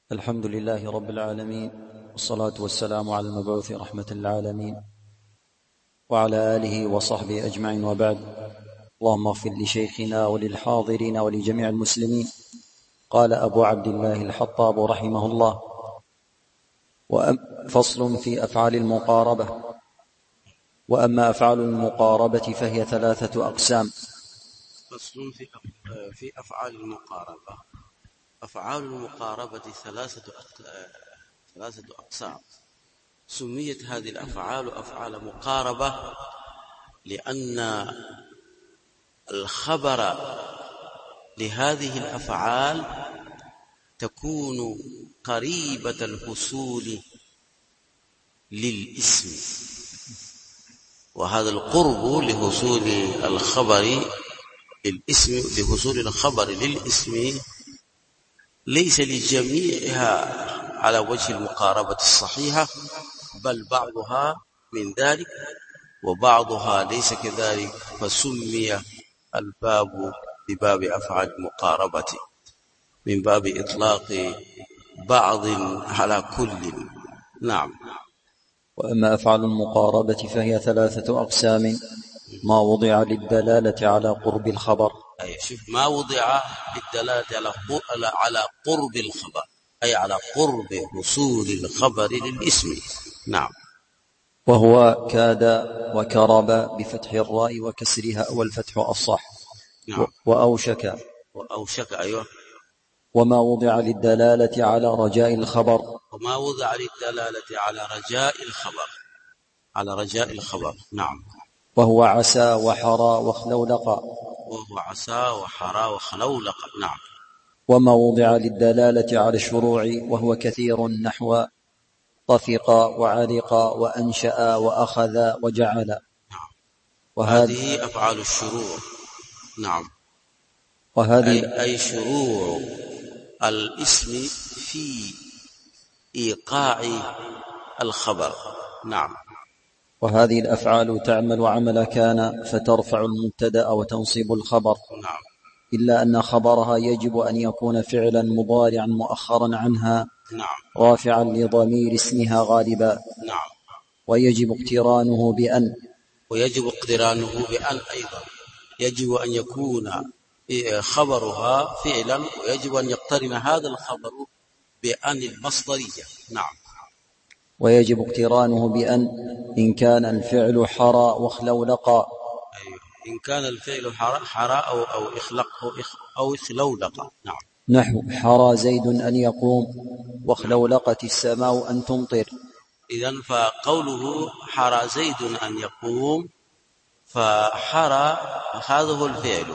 الحمد لله رب العالمين، والصلاة والسلام على المبعوث رحمة للعالمين وعلى آله وصحبه أجمعين، وبعد. اللهم اغفر لشيخنا وللحاضرين ولجميع المسلمين. قال أبو عبد الله الحطاب رحمه الله: فصل في أفعال المقاربة. وأما أفعال المقاربة فهي ثلاثة أقسام. فصل في أفعال المقاربة. أفعال المقاربة ثلاثة أقسام. سميت هذه الأفعال أفعال مقاربة لأن الخبر لهذه الأفعال تكون قريبة الحصول للاسم، وهذا القرب لحصول الخبر للاسم ليس لجميعها على وجه المقاربة الصحيحة، بل بعضها من ذلك وبعضها ليس كذلك، فسمي الباب بباب أفعال المقاربة من باب إطلاق بعض على كل. نعم. وأما أفعال المقاربة فهي ثلاثة أقسام: ما وضع للدلالة على قرب الخبر. شوف، ما وضع للدلالة على قرب الخبر، أي على قرب وصول الخبر للاسم. نعم. وهو كاد وكرب بفتح الراء وكسرها، والفتح الصح. نعم. وأوشك. أيوة. وما وضع للدلالة على رجاء الخبر. وما وضع للدلالة على رجاء الخبر. نعم. وهو عسى وحرى وخلولق. نعم. وما وضع للدلالة على الشروع وهو كثير، نحو طفق وعرق وأنشأ وأخذ وجعل. نعم. وهذه أفعال الشروع. نعم. وهذه أي شروع الاسم في إيقاع الخبر. نعم. وهذه الأفعال تعمل عمل كان، فترفع المبتدأ وتنصب الخبر. نعم. إلا أن خبرها يجب أن يكون فعلا مضارعا مؤخرا عنها. نعم. رافعا لضمير اسمها غالبا. نعم. ويجب اقترانه بأن أيضا يجب أن يكون خبرها فعلا، ويجب أن يقترن هذا الخبر بأن المصدرية. نعم. ويجب اقترانه بأن إن كان الفعل حرى وخلولقا. أيوة. إن كان الفعل حرى أو اخلولقا. نعم. نحو حرى زيد أن يقوم، وخلولقت السماء أن تمطر. إذن فقوله حرى زيد أن يقوم، فحرى هذا هو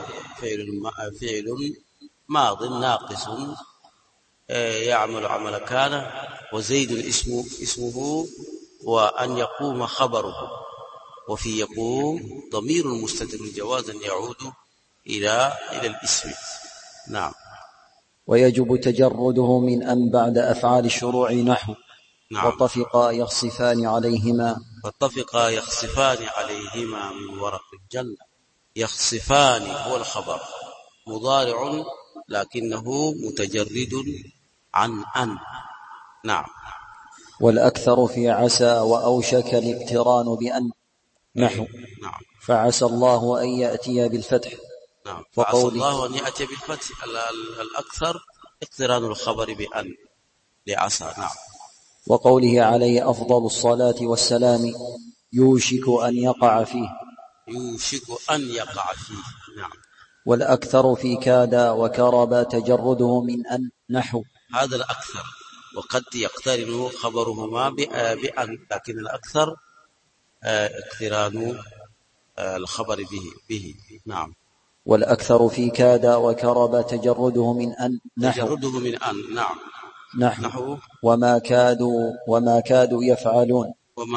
فعل ماض ناقص يعمل عمل كان، وزيد اسمه وأن يقوم خبره، وفي يقوم ضمير مستتر جوازا يعود إلى الاسم. نعم. ويجب تجرده من أن بعد أفعال الشروع، نحو نعم. وطفقا يخصفان عليهما من ورق الجنة. يخصفان هو الخبر مضارع لكنه متجرد عن أن. نعم. والأكثر في عسى وأوشك الاقتران بأن، نحو نعم. فعسى الله أن يأتي بالفتح. نعم. فعسى الله أن يأتي بالفتح. الأكثر اقتران الخبر بأن لعسى. نعم. وقوله عليه أفضل الصلاة والسلام يوشك أن يقع فيه. نعم. والأكثر في كاد وكرب تجرده من أن، نحو هذا الأكثر، وقد يقترن خبرهما بأن، لكن الأكثر اقتران الخبر به. نعم. والأكثر في كاد وكرب تجرده من أن، نحو نعم. نحو وما كادوا يفعلون.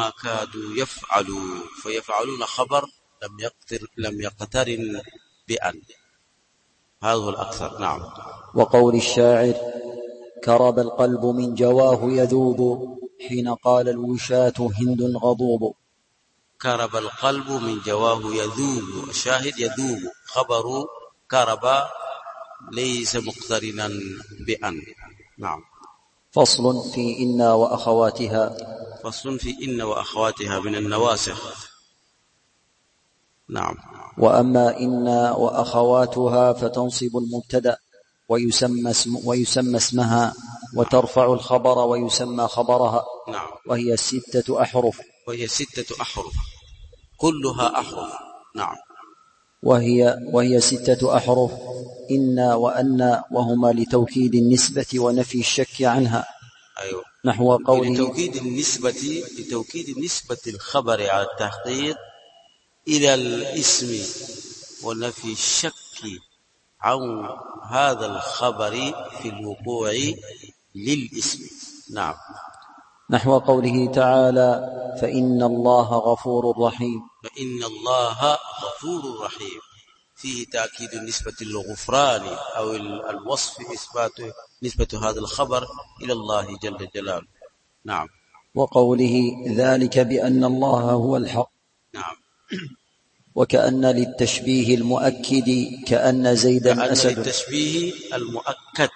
فيفعلون خبر لم يقترن بأن، هذا هو الأكثر. نعم. وقول الشاعر كرب القلب من جواه يذوب، حين قال الوشاة هند غضوب. كرب القلب من جواه يذوب، الشاهد يذوب، خبر كرب ليس مقترنا بأن. نعم. فصل في إن وأخواتها. فصل في إن وأخواتها من النواسخ. نعم. وأما إن وأخواتها فتنصب المبتدأ ويسمى اسمها، وترفع الخبر ويسمى خبرها. نعم. وهي 6 أحرف. وهي 6 أحرف كلها أحرف. نعم. وهي 6 أحرف: إن وأن، وهما لتوكيد النسبة ونفي الشك عنها. أيوة. نحو قوله لتوكيد النسبة الخبر على التحقيق إلى الاسم ونفي الشك عن هذا الخبر في الوقوع للاسم. نعم. نحو قوله تعالى: فإن الله غفور رحيم. فإن الله غفور رحيم، فيه تأكيد النسبة للغفران أو الوصف، إثبات نسبة هذا الخبر إلى الله جل جلاله. نعم. وقوله: ذلك بأن الله هو الحق. نعم. وكأن للتشبيه المؤكد كأن زيدا أسد. للتشبيه المؤكد.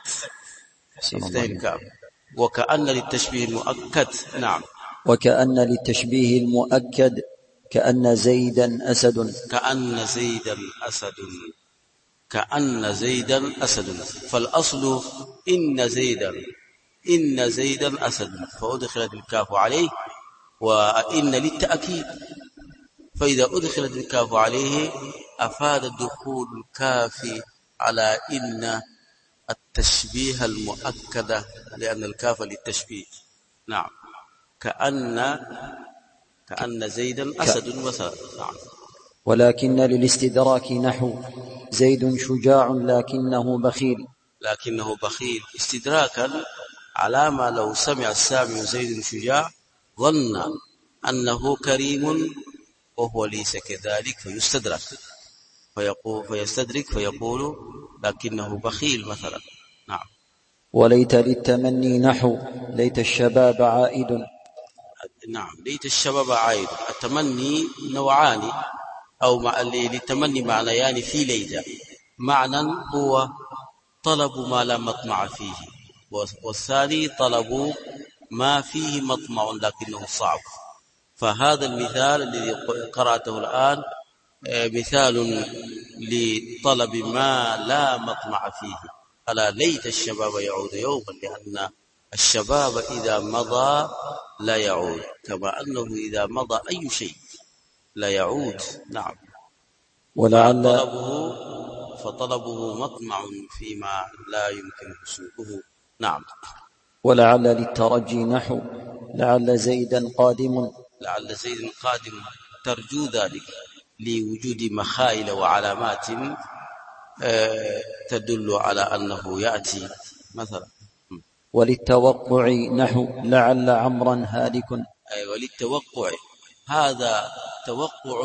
وكأن للتشبيه المؤكد. نعم. وكأن للتشبيه المؤكد كأن زيدا أسد. كأن زيدا أسد. فالأصل إن زيدا أسد، فأدخلت الكاف عليه، وإن للتأكيد، فإذا أدخلت الكاف عليه أفاد دخول الكاف على إن التشبيه المؤكدة، لأن الكاف للتشبيه. نعم. كأن زيدا أسد مثلا. نعم. ولكن للاستدراك نحو: زيد شجاع لكنه بخيل. استدراكا على ما لو سمع السامع زيد شجاع ظن أنه كريم وهو ليس كذلك، فيقول لكنه بخيل مثلا. نعم. وليت للتمني نحو: ليت الشباب عائد. نعم. ليت الشباب عائد. التمني نوعان، أو للتمني معنيان في ليت. معنى هو طلب ما لا مطمع فيه، والثاني طلب ما فيه مطمع لكنه صعب. فهذا المثال الذي قرأته الآن مثال لطلب ما لا مطمع فيه. ألا ليت الشباب يعود يوما، لأن الشباب إذا مضى لا يعود، كما أنه إذا مضى أي شيء لا يعود. نعم. فطلبه مطمع فيما لا يمكن حصوله. نعم. ولعل للترجي نحو: لعل زيدا قادم. ترجو ذلك لوجود مخائل وعلامات تدل على أنه يأتي مثلا. وللتوقع نحو: لعل عمرا هالك. وللتوقع، هذا توقع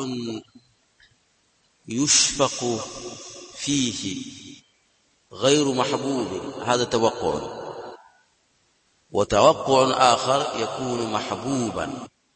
يشفق فيه غير محبوب، هذا توقع. وتوقع آخر يكون محبوبا،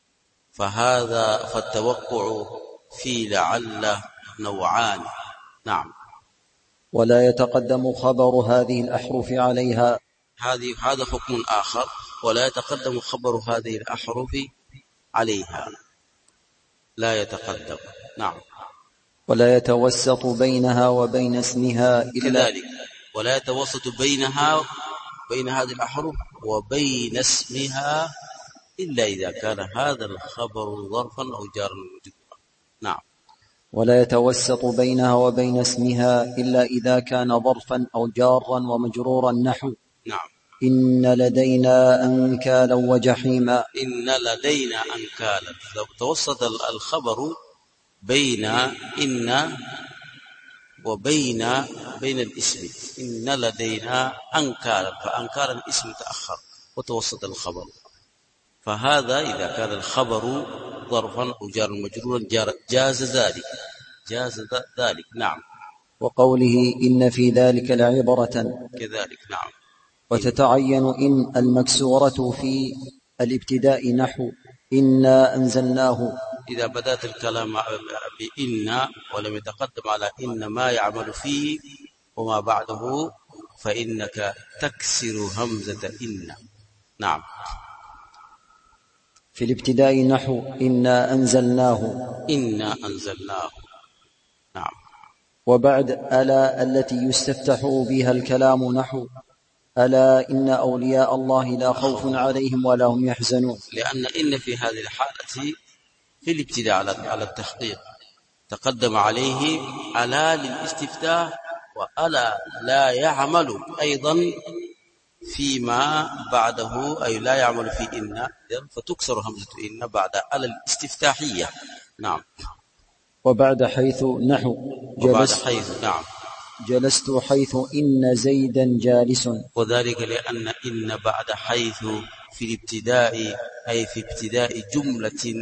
فالتوقع في لعل نوعان. نعم. ولا يتقدم خبر هذه الأحرف عليها. هذا حكم آخر. ولا يتقدم خبر هذه الأحرف عليها، لا يتقدم. نعم. ولا يتوسط بينها وبين اسمها إلا كذلك. ولا يتوسط بين هذه الأحرف وبين اسمها إلا إذا كان هذا الخبر ظرفا أو جارا ومجرورا. نعم. ولا يتوسط بينها وبين اسمها إلا إذا كان ظرفا أو جارا ومجرورا نحو: نعم. إن لدينا أنكالا وجحيما. لو توسط الخبر بين إن وبين الاسم، إن لدينا أنكالا، فأنكالا الاسم تأخر وتوسط الخبر، فهذا إذا كان الخبر ظرفا أو جارا مجرورا جاز ذلك. نعم. وقوله: إن في ذلك لعبرة كذلك. نعم. وتتعين إن المكسورة في الابتداء نحو: إنا أنزلناه. إذا بدأت الكلام بإن ولم يتقدم على إن ما يعمل فيه وما بعده، فإنك تكسر همزة إن. نعم. في الابتداء نحو إنا أنزلناه. نعم. وبعد ألا التي يستفتح بها الكلام نحو ألا إن أولياء الله لا خوف عليهم ولا هم يحزنون. لأن إن في هذه الحالة في الابتداء على التحقيق تقدم عليه ألا للاستفتاح، وألا لا يعمل أيضا فيما بعده، أي لا يعمل في إن، فتكسر همزة إن بعد ألا الاستفتاحية. نعم. وبعد حيث نحو نعم جلست حيث إن زيدا جالس. وذلك لأن إن بعد حيث في الابتداء، أي في ابتداء جملة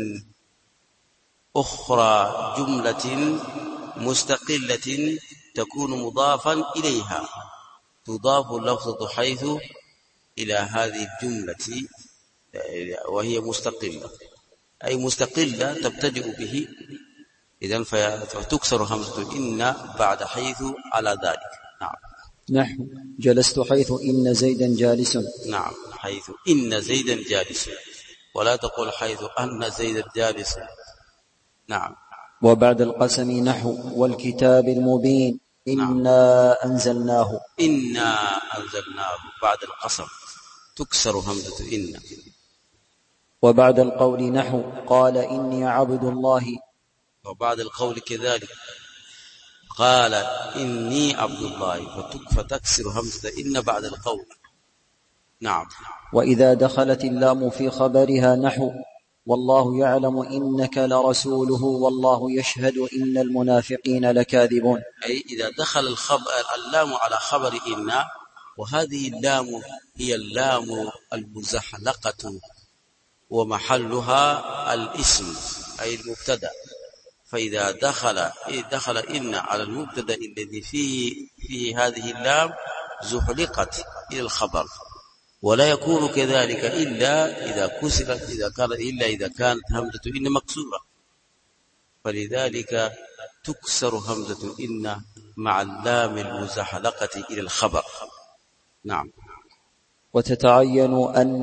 أخرى، جملة مستقلة تكون مضافا إليها، تضاف لفظة حيث إلى هذه الجملة وهي مستقلة، أي مستقلة تبتدئ به، إذن فتكسر همزة إن بعد حيث على ذلك. نعم. نحو جلست حيث إن زيدا جالس. نعم، حيث إن زيدا جالس، ولا تقول حيث أن زيدا جالس. نعم. وبعد القسم نحو والكتاب المبين إنا أنزلناه. بعد القسم تكسر همزة إن. وبعد القول نحو قال إني عبد الله. وبعد القول كذلك قال إني عبد الله، فتكسر همزة إن بعد القول. نعم. وإذا دخلت اللام في خبرها نحو والله يعلم إنك لرسوله والله يشهد إن المنافقين لكاذبون، أي إذا دخل اللام على خبر إن، وهذه اللام هي اللام المزحلقة ومحلها الاسم أي المبتدأ، فإذا دخل إن على المبتدأ الذي فيه هذه اللام زحلقت إلى الخبر، ولا يكون كذلك إلا إذا كسرت، إذا كانت همزة إن مكسورة، فلذلك تكسر همزة إن مع اللام المزحلقة إلى الخبر. نعم. وتتعين أن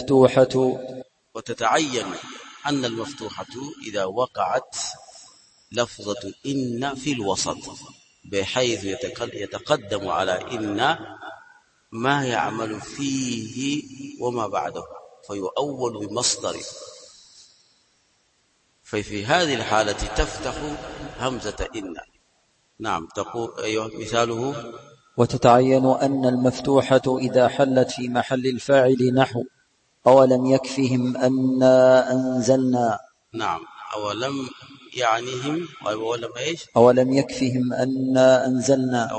المفتوحة إذا وقعت لفظة إن في الوسط، بحيث يتقدم على إن ما يعمل فيه وما بعده، فيؤول بمصدر، ففي هذه الحالة تفتح همزة إن. نعم. تقول أيها مثاله وتتعين أن المفتوحة إذا حلت في محل الفاعل نحو أولم يكفهم أنا أنزلنا. نعم. أولم يعنيهم أولم يكفهم أنا أنزلنا.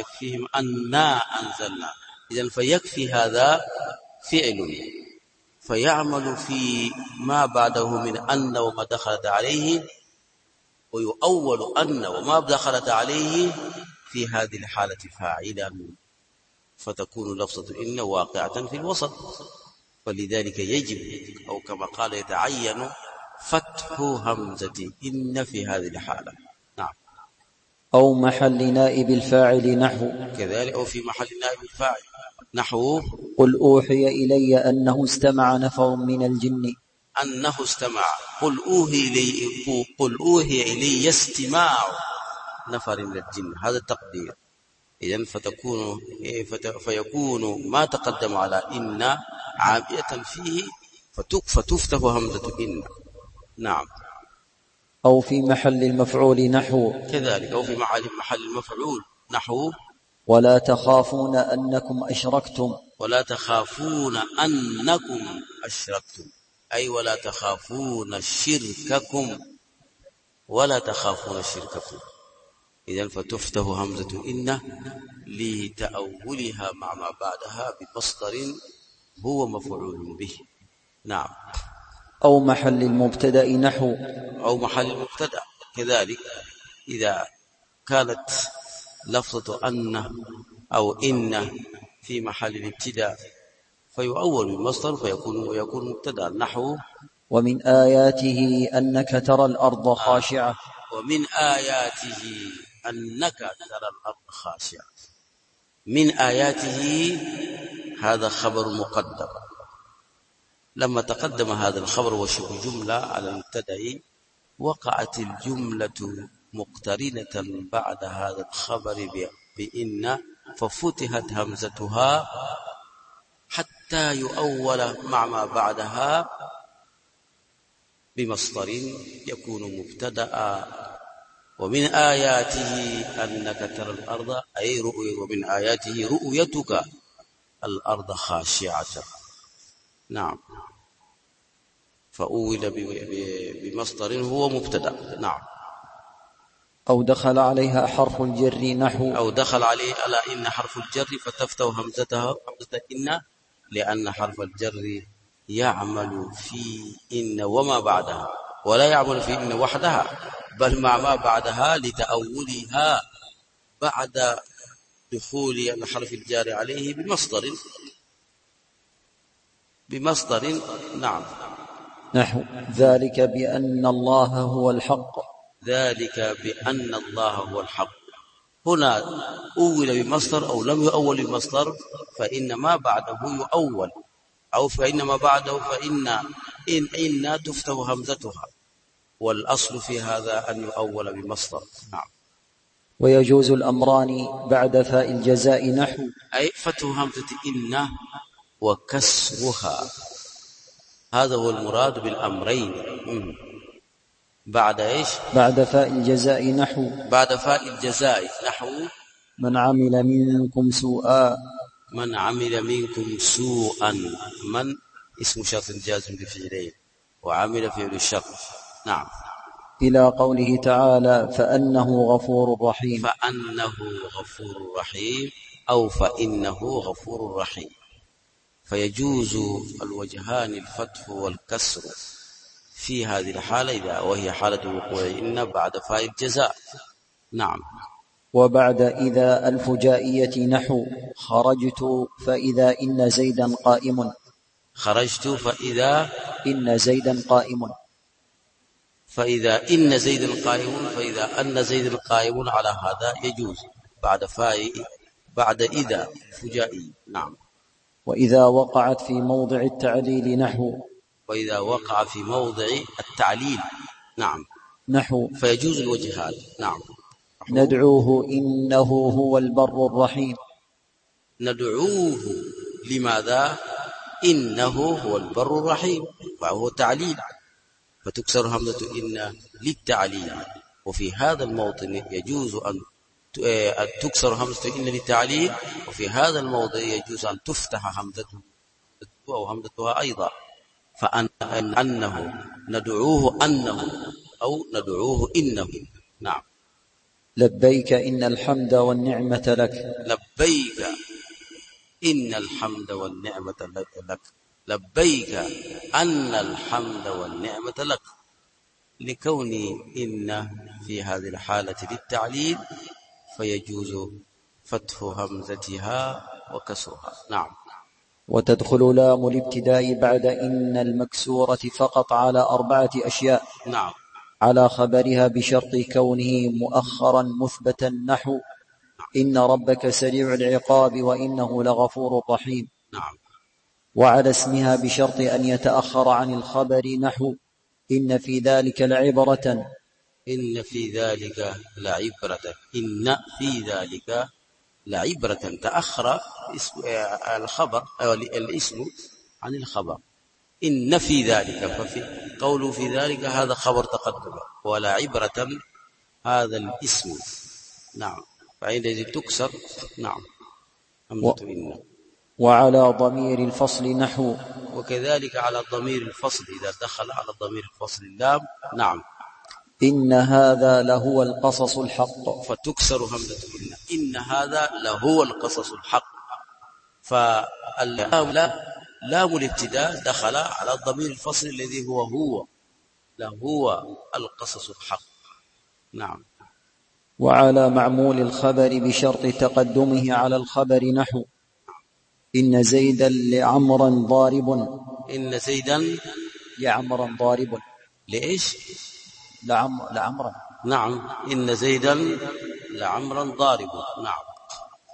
إذن فيكفي هذا فعل، فيعمل في ما بعده من أن وما دخلت عليه، ويؤول أن وما دخلت عليه في هذه الحالة فاعلا، فتكون لفظة إن واقعة في الوسط، فلذلك يجب، أو كما قال يتعين فتح همزة إن في هذه الحالة. نعم. أو محل نائب الفاعل نحو كذلك، أو في محل نائب الفاعل نحو قل أوحي إلي أنه استمع نفر من الجن. قل أوحي إلي استماع نفر من الجن، هذا التقدير. إذن فيكون ما تقدم على إن عامية فيه، فتفتح همزة إن. نعم. أو في محل المفعول نحو كذلك، أو في محل المفعول نحو ولا تخافون أنكم أشركتم. أي ولا تخافون شرككم. إذن فتفتح همزة إن لتأولها مع ما بعدها بمصدر هو مفعول به. نعم. أو محل المبتدأ نحو كذلك، إذا كانت لفظة أن أو إن في محل الابتداء فيؤول بمصدر ويكون مبتدأ نحو ومن آياته أنك ترى الأرض خاشعة. من آياته هذا خبر مقدم، لما تقدم هذا الخبر وشبه جملة على المبتدأ وقعت الجملة مقترنة بعد هذا الخبر بإن ففتحت همزتها حتى يؤول مع ما بعدها بمصدر يكون مبتدأ. ومن آياته أنك ترى الأرض أي رؤية، ومن آياته رؤيتك الأرض خاشعة. نعم، فأول بمصدر هو مبتدأ. نعم. أو دخل عليها حرف الجر نحو أو دخل عليه على إن حرف الجر فتفتح همزة إن، لأن حرف الجر يعمل في إن وما بعدها، ولا يعمل في إن وحدها بل مع ما بعدها لتأولها بعد دخول الحرف الجار عليه بمصدر. نعم. نحو ذلك بأن الله هو الحق. ذلك بأن الله هو الحق. هنا أول بمصدر أو لم يؤول بمصدر فإن ما بعده يؤول، أو فإن ما بعده إن تفتح همزتها، والأصل في هذا أن يؤول بمصدر. نعم. ويجوز الأمران بعد فاء الجزاء نحو أي فتح همزة إن وكسرها، هذا هو المراد بالأمرين. بعد إيش؟ بعد فاء الجزاء نحو بعد فاء الجزاء نحو من عمل منكم سوءا. من عمل منكم سوءا، من اسم شرط جازم بفعلين، وعمل فعل الشرط. نعم. إلى قوله تعالى فأنه غفور رحيم. فأنه غفور رحيم أو فإنه غفور رحيم، فيجوز الوجهان الفتح والكسر في هذه الحالة وهي حالة وقوع إن بعد فاء الجزاء. نعم. وبعد إذا الفجائية نحو خرجت فإذا إن زيدا قائم. خرجت فإذا إن زيدا قائم. فإذا إن زيدا قائم، فإذا أن زيدا قائم، على هذا يجوز بعد فاء بعد إذا الفجائي. نعم. وإذا وقعت في موضع التعليل نحو وإذا وقع في موضع التعليل. نعم. نحو فيجوز الوجهان. نعم. ندعوه إنه هو البر الرحيم. ندعوه لماذا؟ إنه هو البر الرحيم، فهو تعليل، فتكسر همزة إن للتعليل. وفي هذا الموطن يجوز أن تكسر همزة إن للتعليل، وفي هذا الموضع يجوز أن تفتح همزته أو همزتها أيضا. فأنه ندعوه أنه أو ندعوه إنه. نعم. لبيك إن الحمد والنعمة لك. لبيك إن الحمد والنعمة لك. لبيك أن الحمد والنعمة لك، لكون إن في هذه الحالة للتعليل فيجوز فتح همزتها وكسرها. نعم. وتدخل لام الابتداء بعد إن المكسورة فقط على 4 أشياء. نعم. على خبرها بشرط كونه مؤخرا مثبتا نحو إن ربك سريع العقاب وإنه لغفور رحيم. نعم. وعلى اسمها بشرط أن يتأخر عن الخبر نحو إن في ذلك لعبرة. إن في ذلك لعبرة. إن في ذلك لعبرة، تأخر الخبر أو الاسم عن الخبر. إن في ذلك، ففي قوله في ذلك هذا خبر تقدم، ولا عبرة هذا الاسم. نعم. فعندئذ تكسر. نعم. همزة إن. وعلى ضمير الفصل نحو وكذلك على ضمير الفصل إذا دخل على ضمير الفصل اللام. نعم. إن هذا لهو القصص الحق. فتكسر همزة إن هذا لهو القصص الحق. لام الابتداء دخل على ضمير الفصل الذي هو لهو القصص الحق. نعم. وعلى معمول الخبر بشرط تقدمه على الخبر نحو إن زيدا لعمرا ضارب. إن زيدا لعمرا ضارب. لإيش؟ لعمرا. نعم. إن زيدا لعمرا ضارب. نعم.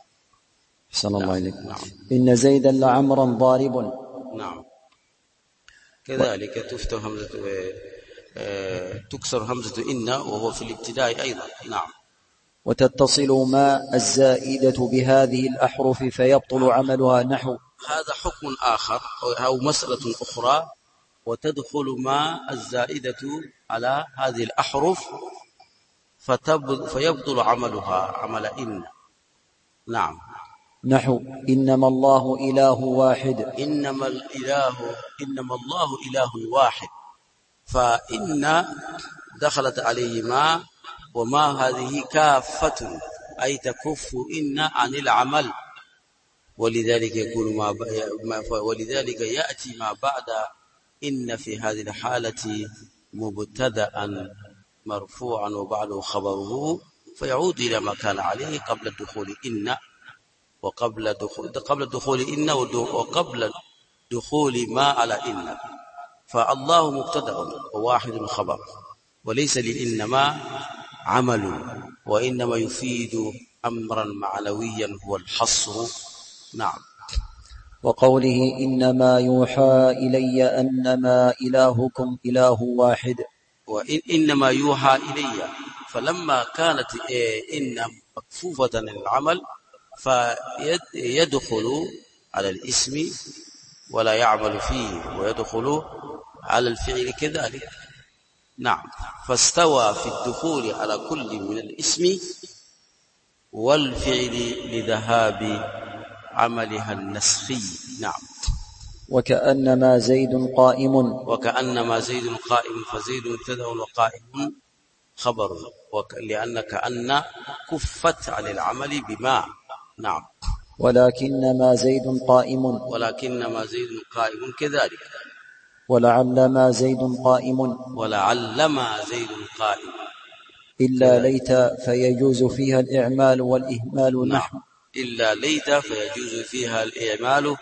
أحسن الله إليك. نعم. إن زيدا لعمرا ضارب. نعم. كذلك تفتح همزة تكسر همزة إن وهو في الابتداء أيضا. نعم. وتتصل ما الزائدة بهذه الأحرف فيبطل عملها، نحو. هذا حكم آخر أو مسألة أخرى. وتدخل ما الزائدة على هذه الأحرف فيبطل عملها عمل إن. نعم. نحو إنما الله إله واحد. إنما الله إله واحد، فإن دخلت عليه ما، وما هذه كافة أي تكف إن عن العمل، ولذلك يكون ولذلك يأتي ما بعد إن في هذه الحالة مبتدأ مرفوعا وبعده خبره، فيعود إلى ما كان عليه قبل الدخول إن، وقبل دخول إن وقبل دخول ما على إن. فالله مبتدأ وواحد خبر، وليس لإنما عمل، وإنما يفيد أمرا معنويا هو الحصر. نعم. وقوله إنما يوحى إلي أنما إلهكم إله واحد. وإنما يوحى إلي، فلما كانت إن مكفوفة العمل فيدخل على الاسم ولا يعمل فيه، ويدخل على الفعل كذلك. نعم. فاستوى في الدخول على كل من الاسم والفعل لذهاب عملها النسخي. نعم. وكأنما زيد قائم. وكأنما زيد قائم، فزيد مبتدأ وقائم خبر، لأن كأن كفت عن العمل بما. نعم. ولكنما زيد قائم. ولكنما زيد قائم كذلك. ولعلما زيد قائم. ولعلما زيد قائم. إلا ليت فيجوز فيها الإعمال والإهمال. نعم. نحو إلا ليت فيجوز فيها الإعمال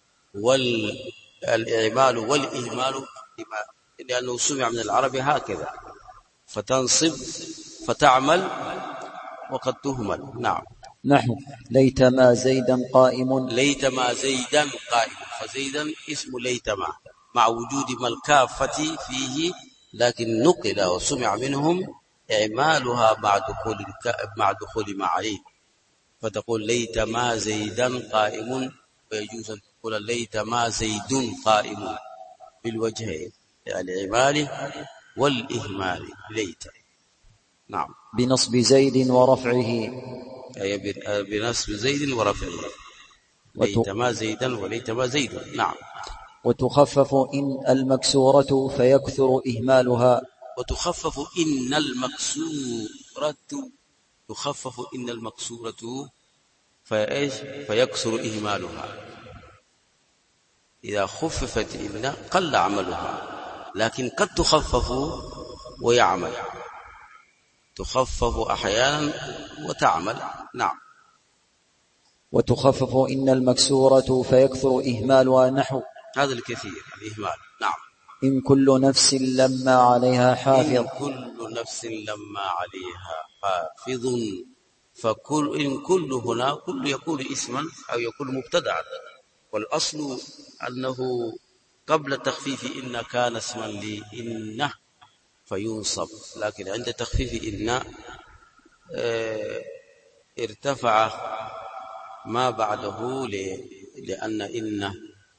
والإهمال، لأنه سمع من العرب هكذا، فتنصب فتعمل وقد تهمل. نعم. نحو ليتما زيدا قائم. ليتما زيدا قائم، فزيدا اسم ليتما مع وجود ما الكافة فيه، لكن نقل وسمع منهم إعمالها مع دخول ما عليه، فتقول ليتما زيدا قائم، ويجوز أن تقول ليتما زيد قائم بالوجهين، الإعمال والإهمال. ليت. نعم. بنصب زيد ورفعه، أي بنصب زيد ورفعه، ليتما زيدا وليتما زيد. نعم. وتخفف إن المكسورة فيكثر إهمالها. وتخفف إن المكسورة، تخفف إن المكسورة فيكثر إهمالها. إذا خففت إن قل عملها، لكن قد تخفف ويعمل، تخفف أحيانا وتعمل. نعم. وتخفف إن المكسورة فيكثر إهمالها. نحو هذا الكثير الإهمال. نعم. إن كل نفس لما عليها حافظ. إن كل نفس لما عليها حافظ. إن كل هنا كل يكون اسما أو يكون مبتدعا، والأصل أنه قبل تخفيف إن كان اسما لإنه فينصب، لكن عند تخفيف إن ارتفع ما بعده لأن إن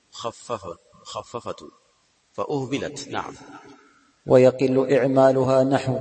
خففت فأهبلت. نعم. ويقل إعمالها. نحو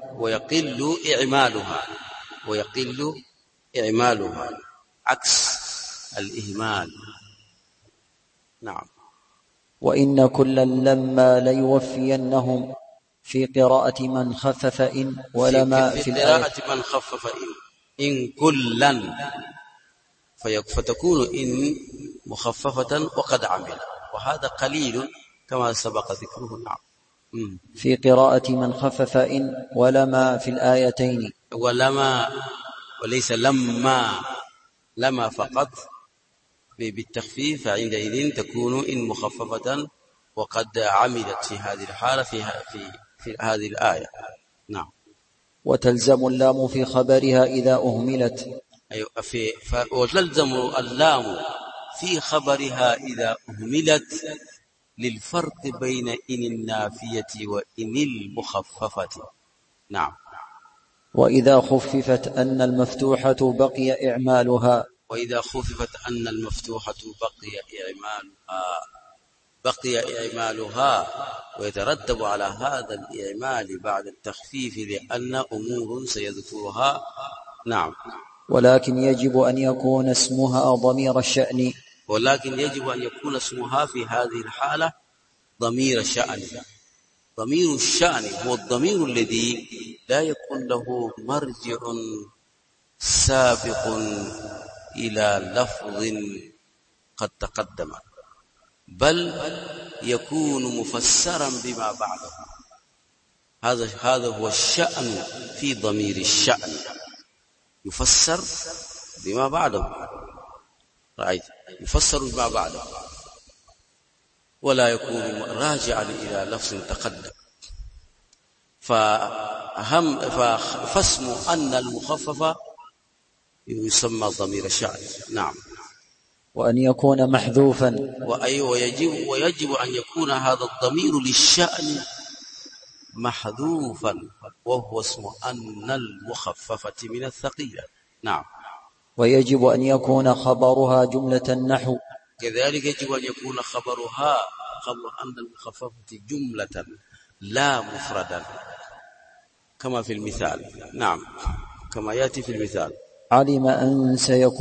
ويقل إعمالها عكس الإهمال. نعم. وإن كلا لما ليوفينهم في قراءة من خفف إن ولما في قراءة من خفف إن كلا، فتكون إن مخففة وقد عمل، وهذا قليل كما سبق ذكره. نعم. في قراءة من خفف إن ولما في الآيتين. ولما وليس لما فقط بالتخفيف، فعندئذ تكون إن مخففة وقد عملت في هذه الحالة في هذه الآية. نعم. وتلزم اللام في خبرها إذا أهملت. أيوة. وتلزم اللام في خبرها إذا أهملت للفرق بين إن النافية وإن المخففة. نعم. وإذا خففت أن المفتوحة بقي إعمالها. وإذا خففت أن المفتوحة بقي إعمالها ويترتب على هذا الإعمال بعد التخفيف لأن أمور سيذكرها. نعم. ولكن يجب أن يكون اسمها ضمير الشأن. ولكن يجب أن يكون اسمها في هذه الحالة ضمير الشأن. ضمير الشأن هو الضمير الذي لا يكون له مرجع سابق إلى لفظ قد تقدم، بل يكون مفسرا بما بعده. هذا هو الشأن في ضمير الشأن، يفسر بما بعده. رأيت؟ يفسر بما بعده ولا يكون راجعا إلى لفظ تقدم. فاسم أن المخففة يسمى ضمير الشأن. نعم. وأن يكون محذوفا. ويجب أن يكون هذا الضمير للشأن محذوفا، وهو اسم أن المخففة من الثقيلة. نعم. ويجب أن يكون خبرها جملة نحو. كذلك يجب أن يكون خبر أن المخففة جملة لا مفردا، كما في المثال. نعم، كما يأتي في المثال: علم أن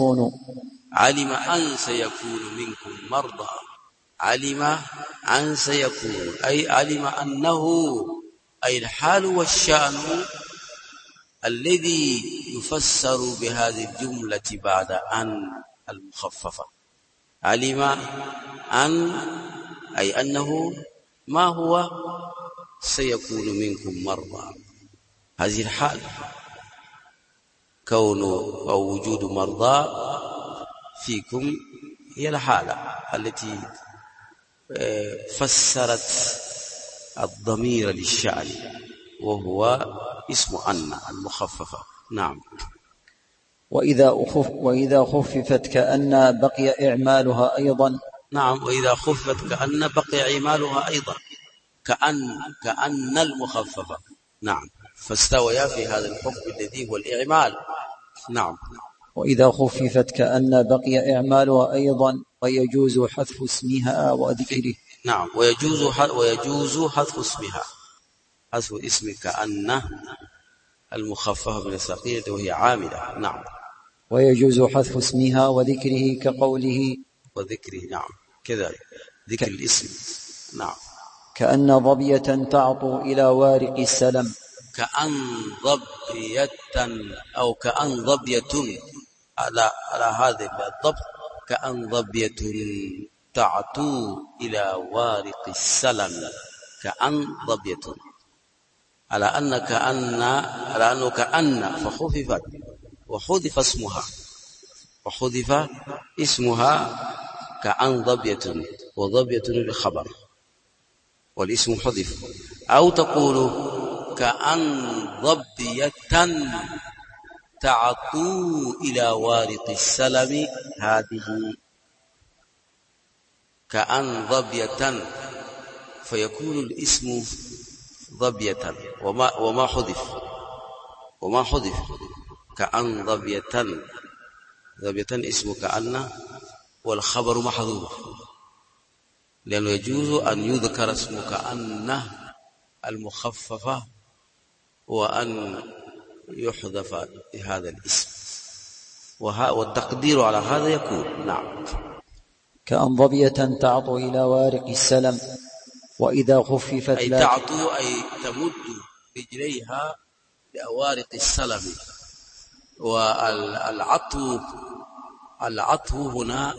سيكون منكم مرضى. علم أن سيكون، أي علم أنه، أي الحال والشأن الذي يفسر بهذه الجملة بعد أن المخففة. علم أن، أي أنه ما هو سيكون منكم مرضى. هذه الحال، كون أو وجود مرضى فيكم، هي الحالة التي فسرت الضمير للشأن، وهو اسم أن المخففة. نعم. وإذا خففت كأن بقي إعمالها أيضا. نعم. وإذا خففت كأن بقي إعمالها أيضا، كأن المخففة. نعم. فاستويا في هذا الحكم الذي هو الإعمال. نعم. وإذا خففت كأن بقي إعمالها أيضا ويجوز حذف اسمها وذكره. نعم. ويجوز حذف اسمها، حذف اسم كأن المخففة من الثقيلة وهي عاملة. نعم. ويجوز حذف اسمها وذكره كقوله وذكره. نعم. كذلك ذكر الاسم. نعم. كأن ظبية تعطو إلى وارق السلم. كأن ظبية، أو كأن ظبية على هذا الضبط. كأن ظبية تعطو إلى وارق السلم. كأن ظبية، على أنه كأن فخففت وحذف اسمها كأن ظبية، وظبية للخبر والاسم حذف. أو تقول كأن ظبية تعطو إلى وارق السلم. هذه كأن ظبية، فيكون الاسم ظبية وما حذف. كأن ظبية اسم كأن، والخبر محذوف، لأنه يجوز أن يذكر اسم كأن المخففة وأن يحذف هذا الاسم، والتقدير على هذا يكون. نعم. كأن ظبية تعطو إلى وارق السلم. وإذا خففت أي تعطو، أي تمد رجليها لأوارق السلم. والعطو هنا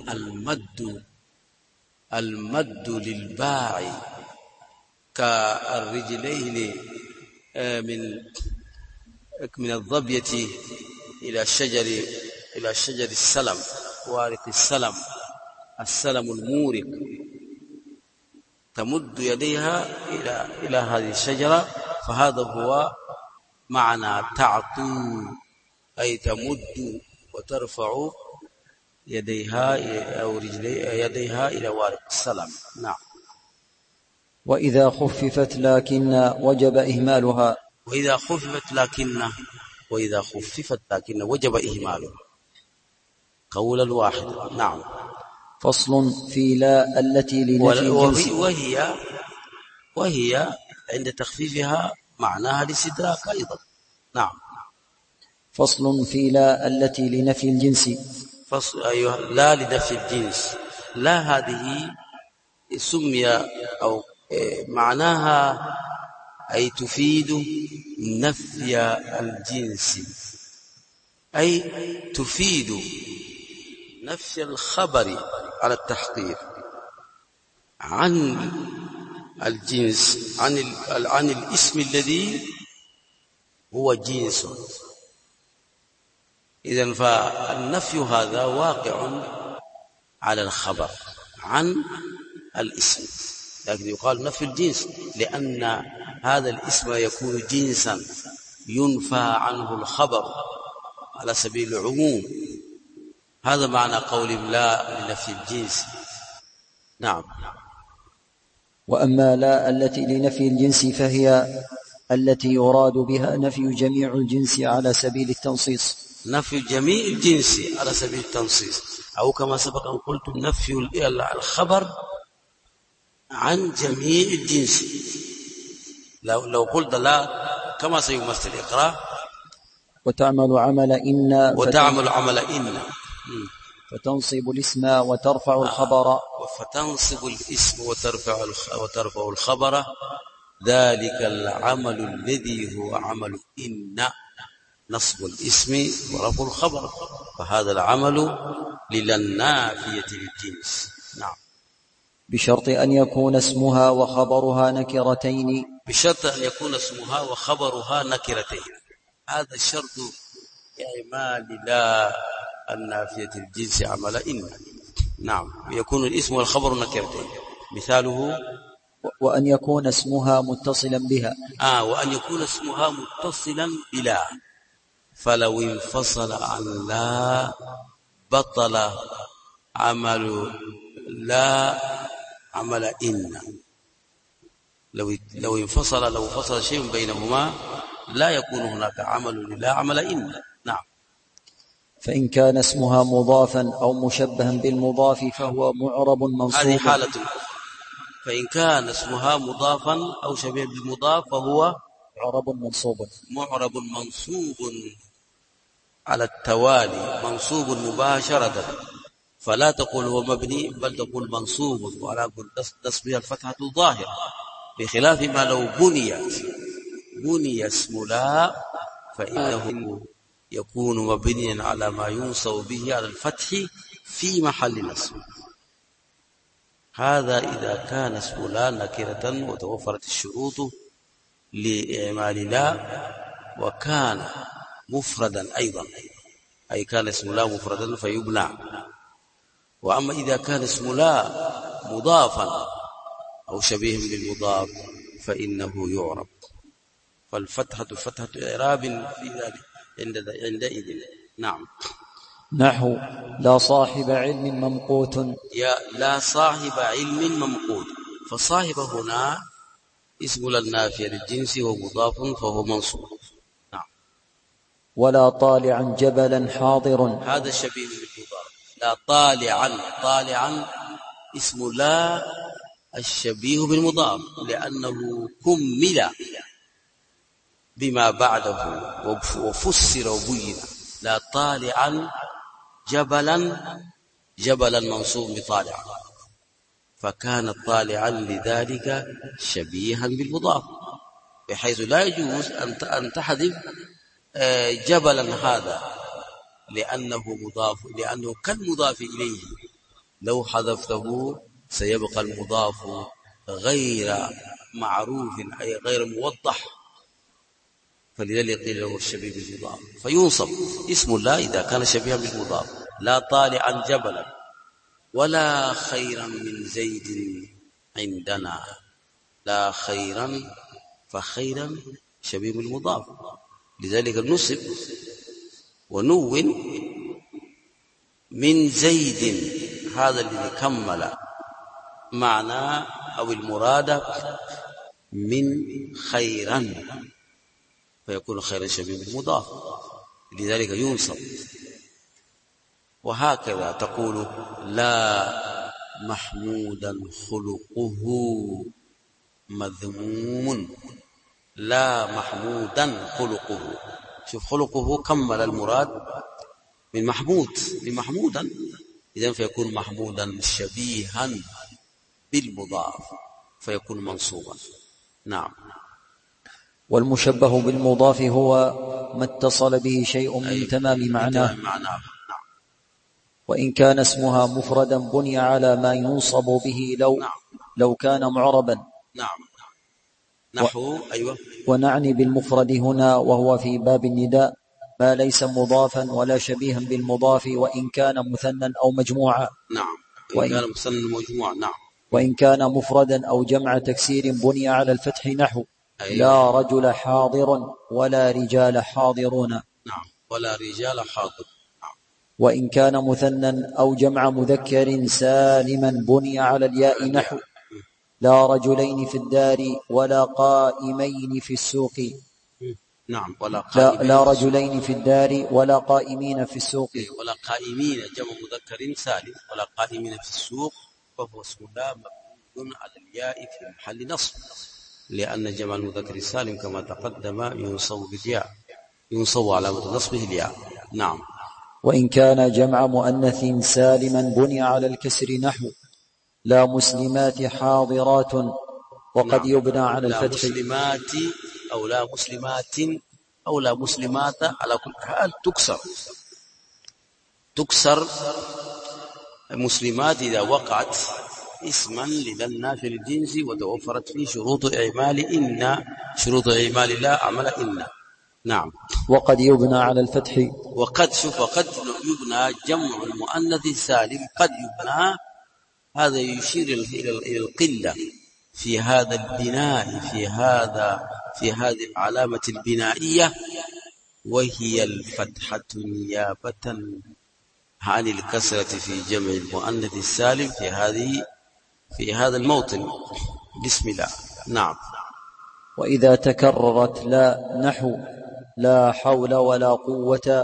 المد للباع، كالرجلين من الظبية إلى شجر السلم، وارق السلم المورق، تمد يديها إلى هذه الشجرة. فهذا هو معنى تعطو، أي تمد وترفع يديها أو يديها إلى وارق السلم. نعم. وإذا خففت لكن وجب إهمالها. وإذا خففت لكن وجب إهمالها قولا واحدا. نعم. فصل في لا التي لنفي الجنس، وهي عند تخفيفها معناها الاستدراك أيضا. نعم. فصل في لا التي لنفي الجنس. أيوة، لا لنفي الجنس. لا هذه سمي أو معناها أي تفيد نفي الجنس، أي تفيد نفي الخبر على التحقيق عن الجنس، عن الاسم الذي هو جنس. إذن فالنفي هذا واقع على الخبر عن الاسم، لكن يقال نفي الجنس لأن هذا الاسم يكون جنسا ينفى عنه الخبر على سبيل العموم. هذا معنى قول لا لنفي الجنس. نعم. وأما لا التي لنفي الجنس فهي التي يراد بها نفي جميع الجنس على سبيل التنصيص. نفي جميع الجنس على سبيل التنصيص، أو كما سبق أن قلت نفي الخبر عن جميع الجنس. لو قلت لا كما سيمثل الإقرار وتعمل عمل إن فتنصب الاسم وترفع الخبر. فتنصب الاسم وترفع الخبر، ذلك العمل الذي هو عمل إن، نصب الاسم ورفع الخبر، فهذا العمل للنافية للجنس. نعم. بشرط أن يكون اسمها وخبرها نكرتين. بشرط أن يكون اسمها وخبرها نكرتين، هذا الشرط إعمال لا النافية الجنس عمل إن. نعم. يكون الاسم والخبر نكرتين. مثاله وأن يكون اسمها متصلا بها. وأن يكون اسمها متصلا بلا، فلو انفصل عن لا بطل عمل لا عمل إن. لو انفصل شيء بينهما لا يكون هناك عمل لا عمل إن. نعم. فإن كان اسمها مضافا أو مشبها بالمضاف فهو معرب منصوب. هذه حالة. فإن كان اسمها مضافا أو شبيه بالمضاف فهو معرب منصوب على التوالي، منصوب مباشرة، فلا تقول هو مبني بل تقول منصوب، وعلى نصبها الفتحة الظاهرة، بخلاف ما لو بني اسم لا فإنه يكون مبنيا على ما ينصب به على الفتح في محل نصب. هذا إذا كان اسم لا نكرة وتوفرت الشروط لإعمال لا، وكان مفردا أيضا، أي كان اسم لا مفردا فيبنى. وأما إذا كان اسم لا مضافا أو شبيه بالمضاف فإنه يعرب، فالفتحة فتحة إعراب في ذلك عندئذ. نعم. نحو لا صاحب علم ممقوت. لا صاحب علم ممقوت، فصاحب هنا اسم النافية للجنس ومضاف فهو منصوب. نعم. ولا طالعا جبلا حاضر. هذا شبيه بالمضاف. لا طالعا اسم لا الشبيه بالمضاف، لأنه كمل بما بعده وفسر وبين. لا طالعا جبلا منصوب بطالع، فكان طالعا لذلك شبيها بالمضاف، بحيث لا يجوز أن تحذف جبلا هذا لأنه مضاف، لأنه كالمضاف إليه، لو حذفته سيبقى المضاف غير معروف أي غير موضح، فلذلك قيل له الشبيه بالمضاف، فينصب اسم الله إذا كان شبيها بالمضاف. لا طالعا جبلا ولا خيرا من زيد عندنا. لا خيرا، فخيرا شبيه بالمضاف، لذلك نصب ونون من زيد، هذا الذي كمل معنى أو المراد من خيرا، فيكون خيرا شبيه بالمضاف، لذلك ينصب. وهكذا تقول لا محمودا خلقه مذموم، لا محمودا خلقه. شوف خلقه كمل المراد من محمود لمحمودا، إذن فيكون محمودا شبيها بالمضاف فيكون منصوبا. نعم. والمشبه بالمضاف هو ما اتصل به شيء من تمام معناه، وإن كان اسمها مفردا بني على ما ينصب به لو كان معربا. نعم. نحو أيوة. ونعني بالمفرد هنا وهو في باب النداء ما ليس مضافا ولا شبيها بالمضاف وإن كان مثنى أو مجموعا. نعم. وإن كان مثنى مجموعا. نعم. وإن كان مفردا أو جمع تكسير بني على الفتح نحو أيوة. لا رجل حاضر ولا رجال حاضرون. نعم. ولا رجال حاضر. نعم. وإن كان مثنى أو جمع مذكر سالما بني على الياء نحو لا رجلين في الدار ولا قائمين في السوق. نعم. لا رجلين في الدار ولا قائمين في السوق. ولا قائمين جمع مذكر سالم، ولا قائمين في السوق، فهو اسم لا مبني على الياء في محل نصب، لأن جمع المذكر السالم كما تقدم ينصب بالياء، ينصب علامة نصبه الياء. نعم. وإن كان جمع مؤنث سالما بني على الكسر نحو لا مسلمات حاضرات، وقد يبنى على الفتح. لا مسلمات أو لا مسلمات أو لا مسلمات، على كل حال تكسر مسلمات إذا وقعت اسما للنا في الجنس وتوفرت فيه شروط إعمال إن، شروط إعمال لا عمل إن. نعم. وقد يبنى على الفتح. وقد يبنى جمع المؤنث السالم، قد يبنى، هذا يشير إلى القلة في هذا البناء، في هذه العلامة البنائية، وهي الفتحة نيابة عن الكسرة في جمع المؤنث السالم في هذا الموطن بسم الله. نعم. وإذا تكررت لا نحو لا حول ولا قوة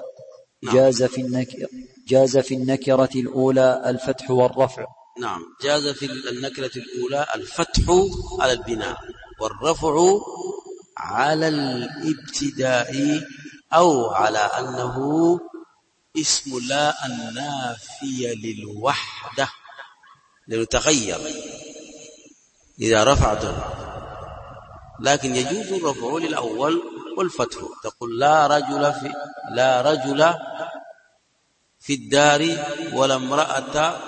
جاز في النكرة الأولى الفتح والرفع. نعم. جاز في النكرة الأولى الفتح على البناء والرفع على الابتداء، أو على أنه اسم لا النافية للوحدة لتغير إذا رفعته، لكن يجوز الرفع للأول والفتح. تقول لا رجل في الدار ولا امرأة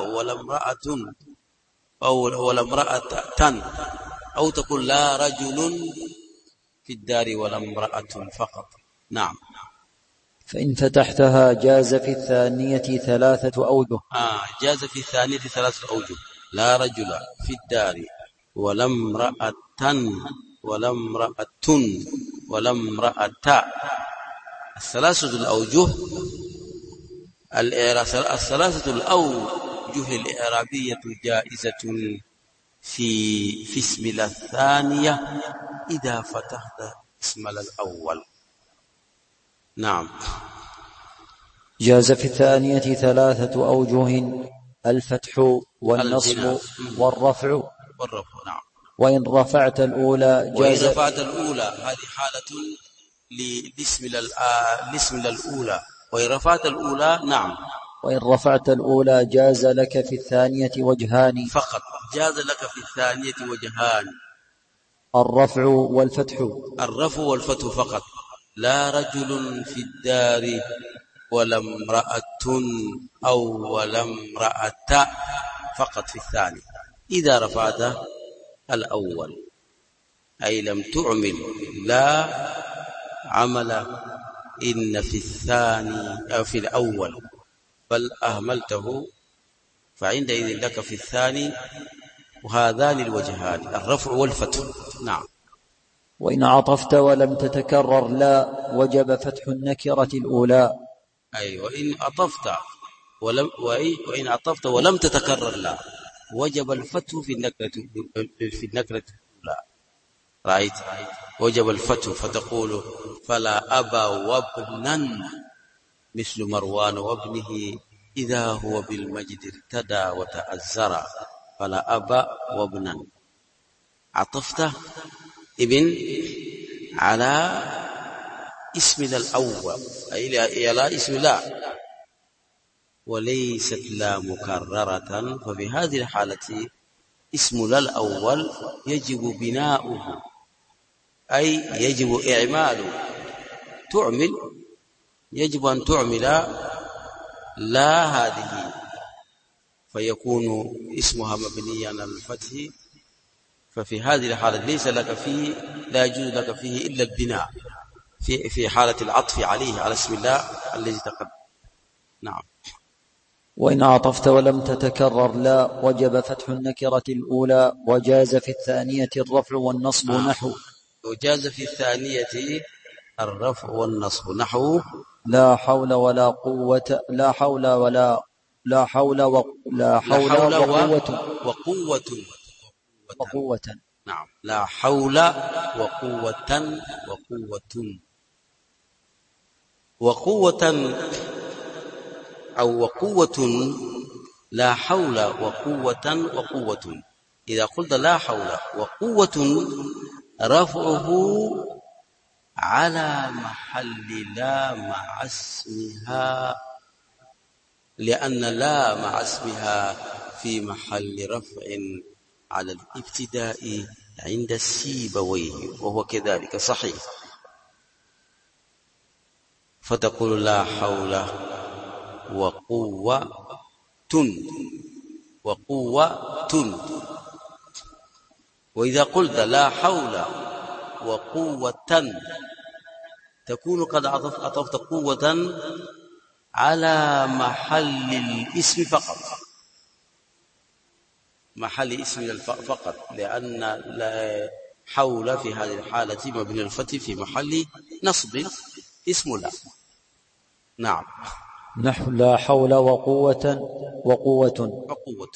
ولا امرأة أو تقول لا رجل في الدار ولا امرأة فقط. نعم. فإن فتحتها جاز في الثانية 3 أوجه. جاز في الثانية 3 أوجه. لا رجل في الدار ولا امرأة ولا امرأة. الثلاثة الأوجه الإعرابية جائزة في اسم الثانية إذا فتحت اسم الأول. نعم. جاز في الثانية 3 أوجه الفتح والنصب والرفع. نعم. وإن رفعت الأولى جاز. وإن رفعت الأولى هذه حالة لاسم الأولى. وإن رفعت الأولى نعم. وإن رفعت الأولى جاز لك في الثانية وجهان فقط. جاز لك في الثانية وجهان، الرفع والفتح فقط. لا رجل في الدار ولا امرأة ولا امرأة فقط في الثاني. إذا رفعت الأول أي لم تعمل لا عمل إن في الثاني أو في الأول، بل أهملته، فعندئذ لك في الثاني وهذان الوجهان الرفع والفتح. نعم. وإن عطفت ولم تتكرر لا وجب فتح النكرة الأولى. وإن عطفت وإن عطفت ولم تتكرر لا، وجب الفتح في النكرة الأولى. رأيت وجب الفتح، فتقول فلا أبا وابنا مثل مروان وابنه إذا هو بالمجد ارتدى وتأزرا. فلا أبا وابنا، عطفت ابن على اسمنا الأول، أي على اسم لا، وليست لا مكررة، ففي هذه الحالة اسم لا الأول يجب بناؤه، أي يجب إعماله، يجب أن تعمل لا هذه، فيكون اسمها مبنيا على الفتح. ففي هذه الحالة ليس لك فيه، لا يجوز لك فيه إلا البناء في حالة العطف عليه على اسم الله الذي تقدم. نعم. وإن عطفت ولم تتكرر لا وجب فتح النكرة الأولى، وجاز في الثانية الرفع والنصب نحو. وجاز في الثانية الرفع والنصب نحو لا حول ولا قوة، لا حول ولا لا حول وقوة. نعم. لا حول وقوة أو وقوة. لا حول وقوة. إذا قلت لا حول وقوة رفعه على محل لا مع اسمها، لأن لا مع اسمها في محل رفع على الابتداء عند السيبويه، وهو كذلك صحيح. فتقول لا حول وقوة. وإذا قلت لا حول وقوة تكون قد عطفت قوة على محل الاسم فقط، محل اسم فقط، لأن لا حول في هذه الحالة مبني الفتح في محل نصب اسم لا. نعم. نحو لا حول وقوة.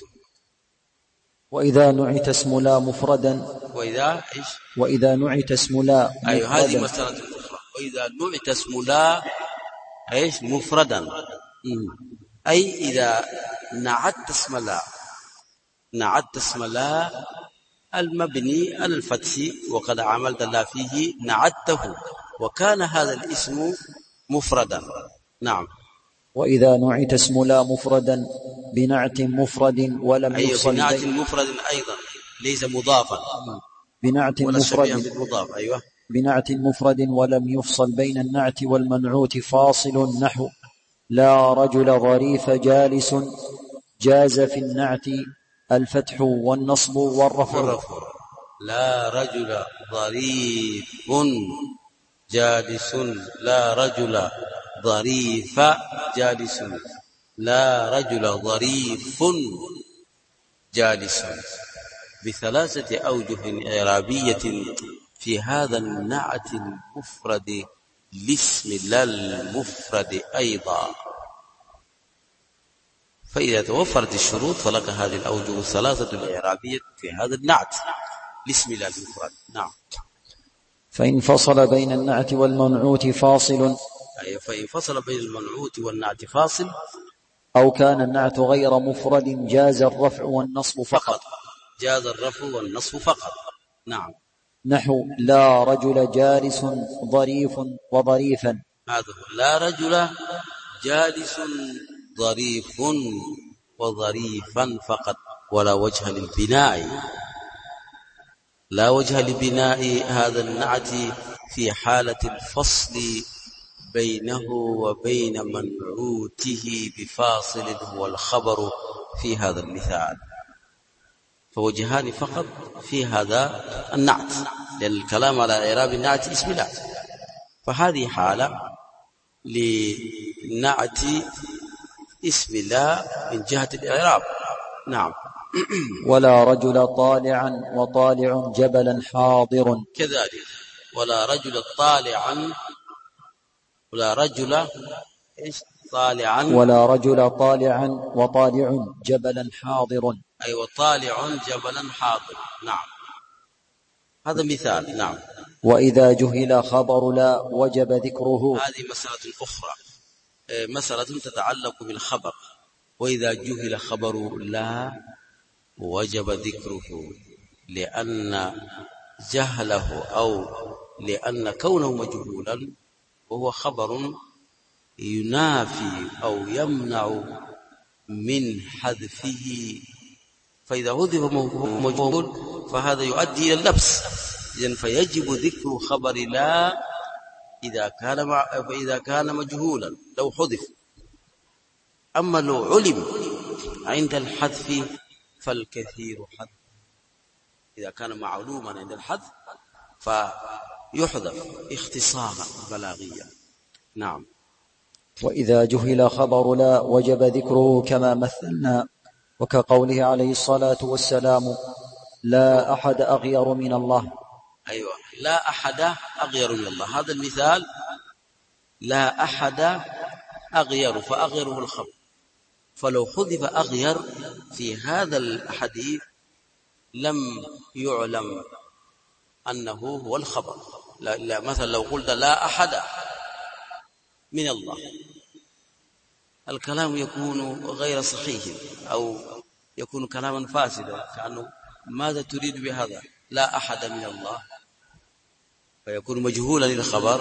وإذا نعت اسم لا مفردا، وإذا نعت اسم لا مفردا. أيوة، هذه مسألة أخرى. وإذا نعت اسم لا مفردا، أي إذا نعت اسم لا المبني على الفتح وقد عملت لا فيه نعته، وكان هذا الاسم مفردا. نعم. وإذا نعت اسم لا مفردا بنعت مفرد ولم يفصل بنعت مفرد أيضا ليس مضافا، بنعت مفرد ولم يفصل بين النعت والمنعوت فاصل نحو لا رجل ظريف جالس. جاز في النعت الفتح والنصب والرفع. لا رجل ظريف جالس، لا رجل ظريف جالس، لا رجل ظريف جالس، بثلاثة أوجه إعرابية في هذا النعت المفرد لاسم لا المفرد أيضا. فإذا توفرت الشروط فلك هذه الأوجه الثلاثة الإعرابية في هذا النعت لاسم لا المفرد. نعم. فإن فصل بين النعت والمنعوت فاصل، فإن فصل بين المنعوت والنعت فاصل، أو كان النعت غير مفرد جاز الرفع والنصب فقط. جاز الرفع والنصب فقط. نعم. نحو لا رجل جالس ظريف وظريفا. هذا لا رجل جالس ظريف وظريفا فقط، ولا وجه للبناء، لا وجه لبناء هذا النعت في حالة الفصل بينه وبين منعوته بفاصل هو الخبر في هذا المثال، فوجهان فقط في هذا النعت، لأن الكلام على إعراب النعت اسم لا، فهذه حالة لنعت اسم لا من جهة الإعراب. نعم. ولا رجل طالعا وطالع جبلا حاضر. كذلك ولا رجل طالعا، ولا رجل طالعا، ولا رجل طالعا وطالع جبلا حاضر. أي وطالع جبلا حاضر. نعم، هذا مثال. نعم. وإذا جهل خبر لا وجب ذكره. هذه مسألة أخرى، مسألة تتعلق بالخبر. وإذا جهل خبر لا وجب ذكره، لأن جهله أو لأن كونه مجهولا وهو خبر ينافي أو يمنع من حذفه، فإذا حذف مجهول فهذا يؤدي إلى اللبس، إذن فيجب ذكر خبر لا إذا كان مجهولا لو حذف. أما لو علم عند الحذف فالكثير حذف، إذا كان معلوما عند الحذف فيحذف اختصارا بلاغيا. نعم. وإذا جهل خبر لا وجب ذكره كما مثلنا، وكقوله عليه الصلاة والسلام لا أحد أغير من الله. أيوة، لا أحد أغير من الله، هذا المثال. لا أحد أغير، فأغيره الخبر، فلو حذف أغير في هذا الحديث لم يعلم أنه هو الخبر. لا مثلا لو قلت لا أحد من الله، الكلام يكون غير صحيح أو يكون كلاما فاسدا، كأنه ماذا تريد بهذا لا أحد من الله، فيكون مجهولا للخبر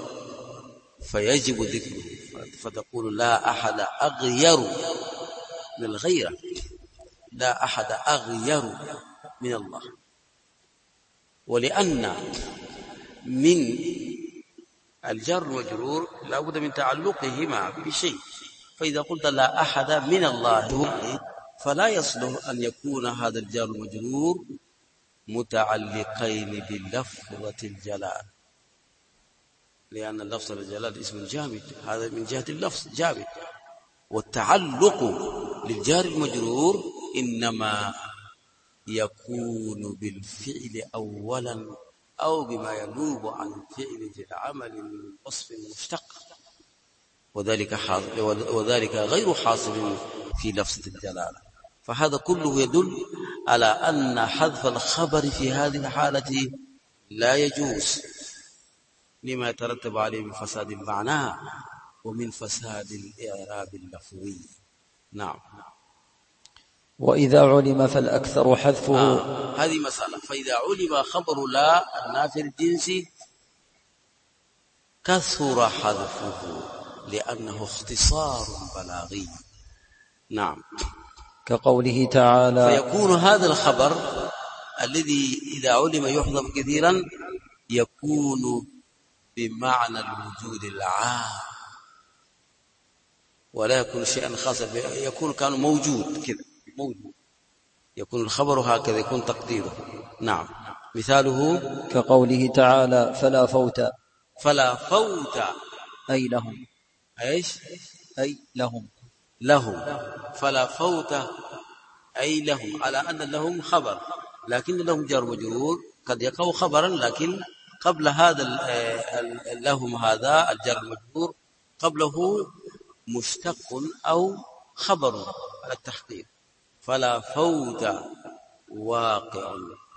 فيجب ذكره، فتقول لا أحد أغير من الغيرة، لا أحد أغير من الله. ولأن من الجر والمجرور لا بد من تعلقهما بشيء، فإذا قلت لا أحد من الله فلا يصلح أن يكون هذا الجر والمجرور متعلقين بلفظة الجلال، لأن لفظ الجلال اسم جامد، هذا من جهة اللفظ جامد، والتعلق للجار المجرور إنما يكون بالفعل أولا أو بما ينوب عن الفعل في العمل من وصف مشتق، وذلك غير حاصل في لفظة الجلالة. فهذا كله يدل على أن حذف الخبر في هذه الحالة لا يجوز، لما يترتب عليه من فساد المعنى ومن فساد الإعراب اللفظي. نعم. وإذا علم فالأكثر حذفه. هذه مسألة. فإذا علم خبر لا النافي الجنسي كثر حذفه لأنه اختصار بلاغي. نعم. كقوله تعالى فيكون هذا الخبر الذي إذا علم يحذف كثيرا يكون بمعنى الوجود العام، ولا يكون شيئا خاصا، يكون كان موجود كذا موجود، يكون الخبر هكذا، يكون تقديره. نعم. مثاله كقوله تعالى فلا فوت. فلا فوت أي لهم. ايش؟ أي لهم. لهم. فلا فوت أي لهم، على أن لهم خبر، لكن لهم جار مجرور قد يقع خبرا، لكن قبل هذا لهم هذا الجار المجرور قبله مشتق أو خبر على التحقيق. فلا فوت واقع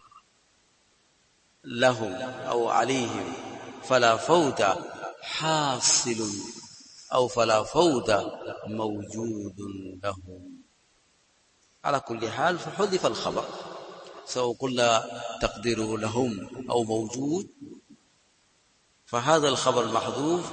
لهم أو عليهم، فلا فوت حاصل أو فلا فوت موجود لهم. على كل حال فحذف الخبر، سواء قلنا تقديره لهم أو موجود، فهذا الخبر المحذوف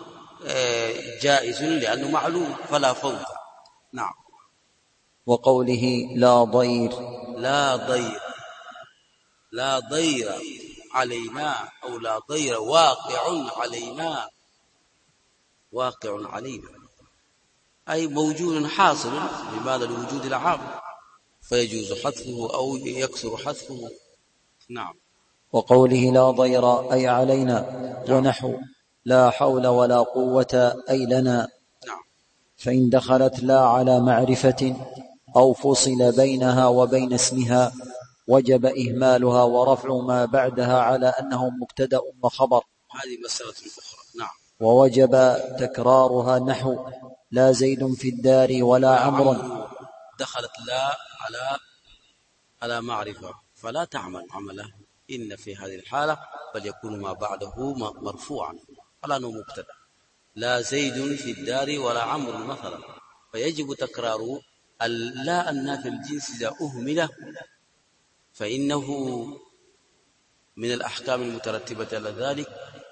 جائز لأنه معلوم. فلا فوت. نعم. وقوله لا ضير. لا ضير، لا ضير علينا، أو لا ضير واقع علينا، واقع علينا أي موجود حاصل، لماذا؟ الوجود العام، فيجوز حذفه أو يكثر حذفه. نعم. وقوله لا ضير أي علينا. نعم. ونحو لا حول ولا قوة أي لنا. نعم. فإن دخلت لا على معرفة أو فصل بينها وبين اسمها وجب إهمالها ورفع ما بعدها على أنه مبتدأ وخبر. هذه مسألة أخرى. نعم. ووجب تكرارها نحو لا زيد في الدار ولا عمر. دخلت لا على على معرفة فلا تعمل عمله إن في هذه الحالة بل يكون ما بعده مرفوعا على أنه مبتدأ. لا زيد في الدار ولا عمرو مثلا، فيجب تكرار لا النافي الجنس إذا أهمل، فإنه من الأحكام المترتبة على ذلك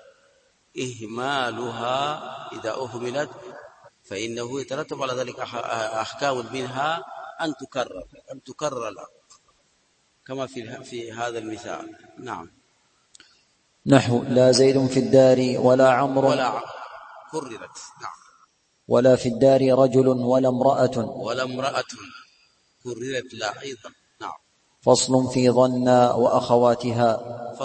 إهمالها إذا أهملت، فإنه يترتب على ذلك أحكام منها أن تكرر كما في هذا المثال. نعم. نحو لا زيد في الدار ولا عمرو كررت. نعم. ولا في الدار رجل ولا امرأة كررت لا أيضا. نعم. فصل في ظن وأخواتها.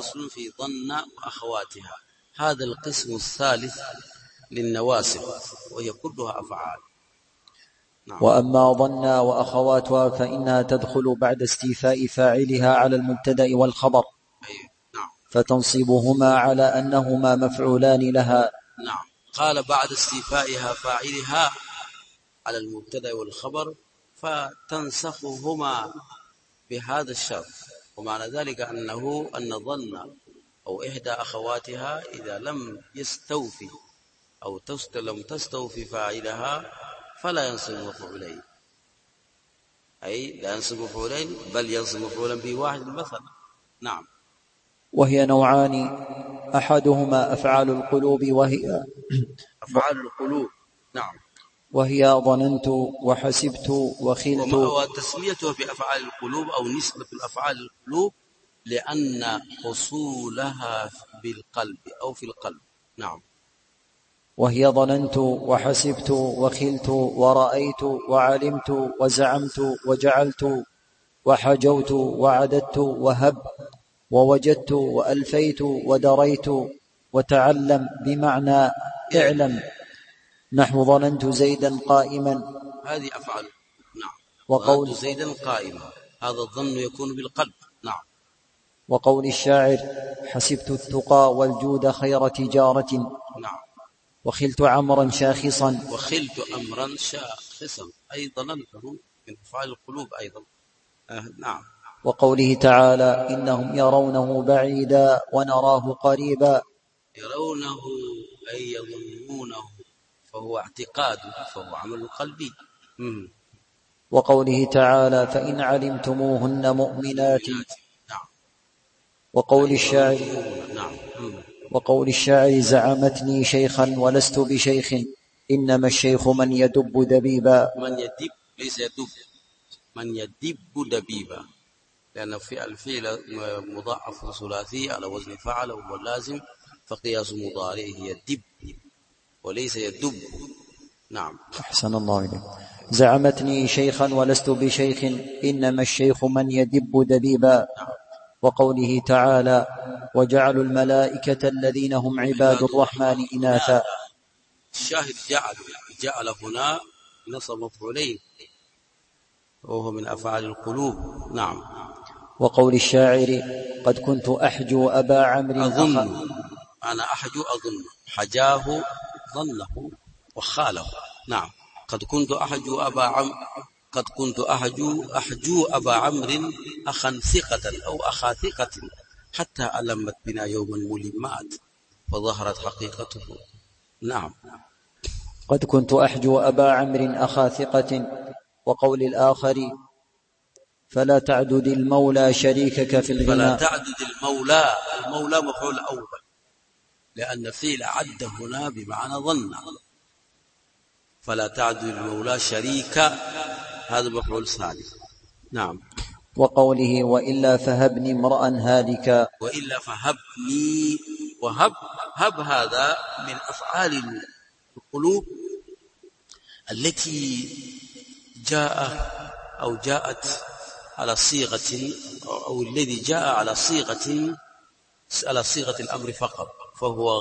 هذا القسم الثالث للنواسب وهي كلها أفعال. نعم. وأما ظن وأخواتها فإنها تدخل بعد استيفاء فاعلها على المبتدأ والخبر. نعم. فتنصبهما على أنهما مفعولان لها. نعم. قال بعد استيفائها فاعلها على المبتدأ والخبر فتنسخهما بهذا الشرط، ومعنى ذلك أن ظن أو إحدى أخواتها إذا لم يستوفي أو لم تستوفي فاعلها فلا ينصب مفعولين، أي لا ينصب مفعولين بل ينصب مفعولا به واحد مثلا. نعم. وهي نوعان، أحدهما أفعال القلوب وهي أفعال القلوب. نعم. وهي ظننت وحسبت وخلت. وتسميتها بأفعال القلوب أو نسبة الأفعال القلوب لأن حصولها بالقلب أو في القلب. نعم. وهي ظننت وحسبت وخلت ورأيت وعلمت وزعمت وجعلت وحجوت وعددت وهب ووجدت وألفيت ودريت وتعلم بمعنى اعلم. نحو ظننت زيدا قائما. هذه أفعال. نعم. وقول زيدا قائما هذا الظن يكون بالقلب. نعم. وقول الشاعر حسبت التقى والجود خير تجارة. نعم. وخلت عمرا شاخصا. وخلت أمرا شاخصا أي ظننته من أفعال القلوب أيضا. نعم. وقوله تعالى إنهم يرونه بعيدا ونراه قريبا. يرونه أي يظنونه فهو اعتقاد فهو عمل قلبي. وقوله تعالى فإن علمتموهن مؤمنات. نعم. وقول الشاعر زعمتني شيخا ولست بشيخ إنما الشيخ من يدب دبيبا. من يدب ليس يدب، من يدب دبيبا، لأن في الفعل مضاعف ثلاثي على وزن فعل وهو اللازم، فقياس مضارعه يدب وليس يدب. نعم. أحسن الله إليك. زعمتني شيخا ولست بشيخ إنما الشيخ من يدب دبيبا. وقوله تعالى وجعلوا الملائكة الذين هم عباد الرحمن إناثا. الشاهد جعل هنا نصب مفعولين وهو من أفعال القلوب. نعم. وقول الشاعر قد كنت أحجو أبا عمرو أظن. أنا أحجو أظن، حجاه ظنه وخاله. نعم. قد كنت أحجو أبا عمرو أخا ثقة أو أخا ثقة حتى ألمت بنا يوما ملمات فظهرت حقيقته. نعم. قد كنت أحجو أبا عمرو أخا ثقة. وقول الآخر فلا تعدد المولى شريكك في الغنى. فلا تعدد المولى مفعول أول، لأن فعل عد هنا بمعنى ظن. فلا تعدد المولى شريك هذا مفعول ثاني. نعم. وقوله وإلا فهبني امرأ هالكا. وإلا فهبني، هب هذا من أفعال القلوب التي جاءت على صيغة أو الذي جاء على صيغة الأمر فقط، فهو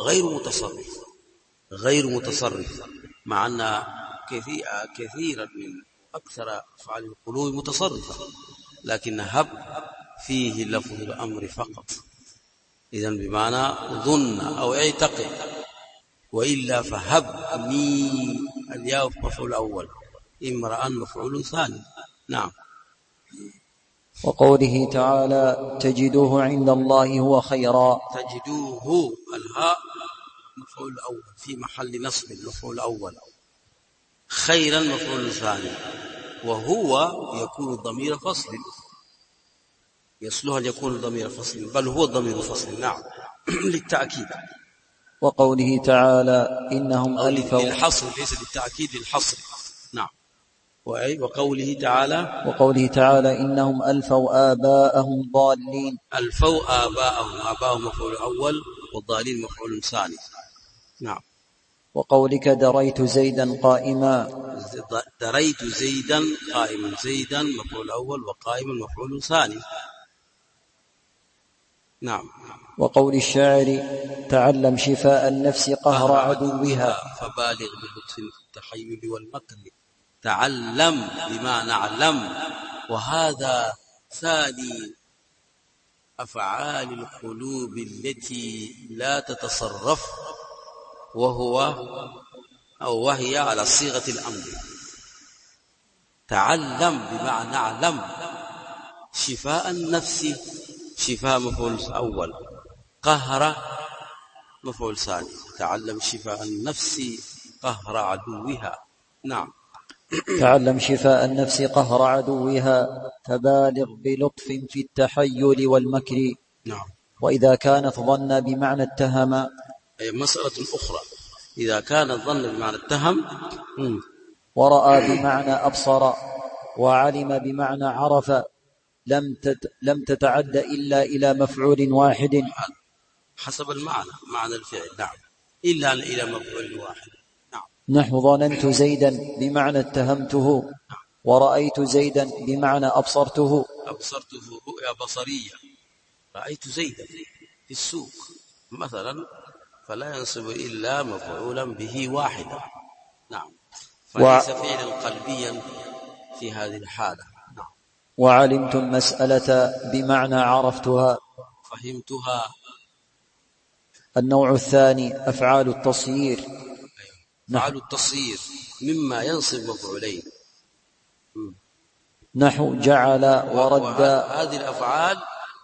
غير متصرف مع أن كثيرا من أكثر أفعال القلوب متصرفة، لكن هب فيه لفظ الأمر فقط، إذن بمعنى ظن أو اعتقد. وإلا فهبني الياء مفعول أول، امرأ مفعول ثاني. نعم. وقوله تعالى تجدوه عند الله هو خيرا. تجدوه الهاء مفعول أول في محل نصب المفعول الأول، خيرا مفعول ثاني، وهو يكون ضمير فصل، يصلح أن يكون ضمير فصل، بل هو ضمير فصل. نعم للتأكيد. وقوله تعالى إنهم ألفوا، للحصر ليس للتأكيد، للحصر. نعم. وقوله تعالى إنهم ألفوا آباءهم ضالين. ألفوا آباءهم مفعول أول، والضالين مفعول ثاني. نعم. وقولك دريت زيدا قائما. دريت زيدا قائما، زيدا مفعول أول وقائما مفعول ثاني. نعم. وقول الشاعر تعلم شفاء النفس قهر عدوها. فبالغ بلطف في التحيل والمكر. تعلم بمعنى علم، وهذا ثاني أفعال القلوب التي لا تتصرف، وهي على صيغة الأمر. تعلم بمعنى علم، شفاء النفس شفاء مفعول أول، قهر مفعول ثاني. تعلم شفاء النفس قهر عدوها. نعم. تعلم شفاء النفس قهر عدوها، فبالغ بلطف في التحيل والمكر. نعم. وإذا كانت ظن بمعنى اتهم، أي مسألة أخرى. إذا كان الظن بمعنى اتهم، ورأى بمعنى أبصر، وعلم بمعنى عرف، لم تتعد إلا إلى مفعول واحد حسب المعنى، معنى الفعل. نعم. إلا إلى مفعول واحد. نعم. نحو ظننت زيدا بمعنى اتهمته، ورأيت زيدا بمعنى أبصرته. أبصرته رؤيا بصرية. رأيت زيدا في السوق مثلا، فلا ينصب إلا مفعولا به واحدا. نعم. فليس فعلا قلبيا في هذه الحالة. نعم. وعلمت المسألة بمعنى عرفتها، فهمتها. النوع الثاني أفعال التصيير. أفعال التصيير مما ينصب مفعولين، نحو جعل ورد. هذه الأفعال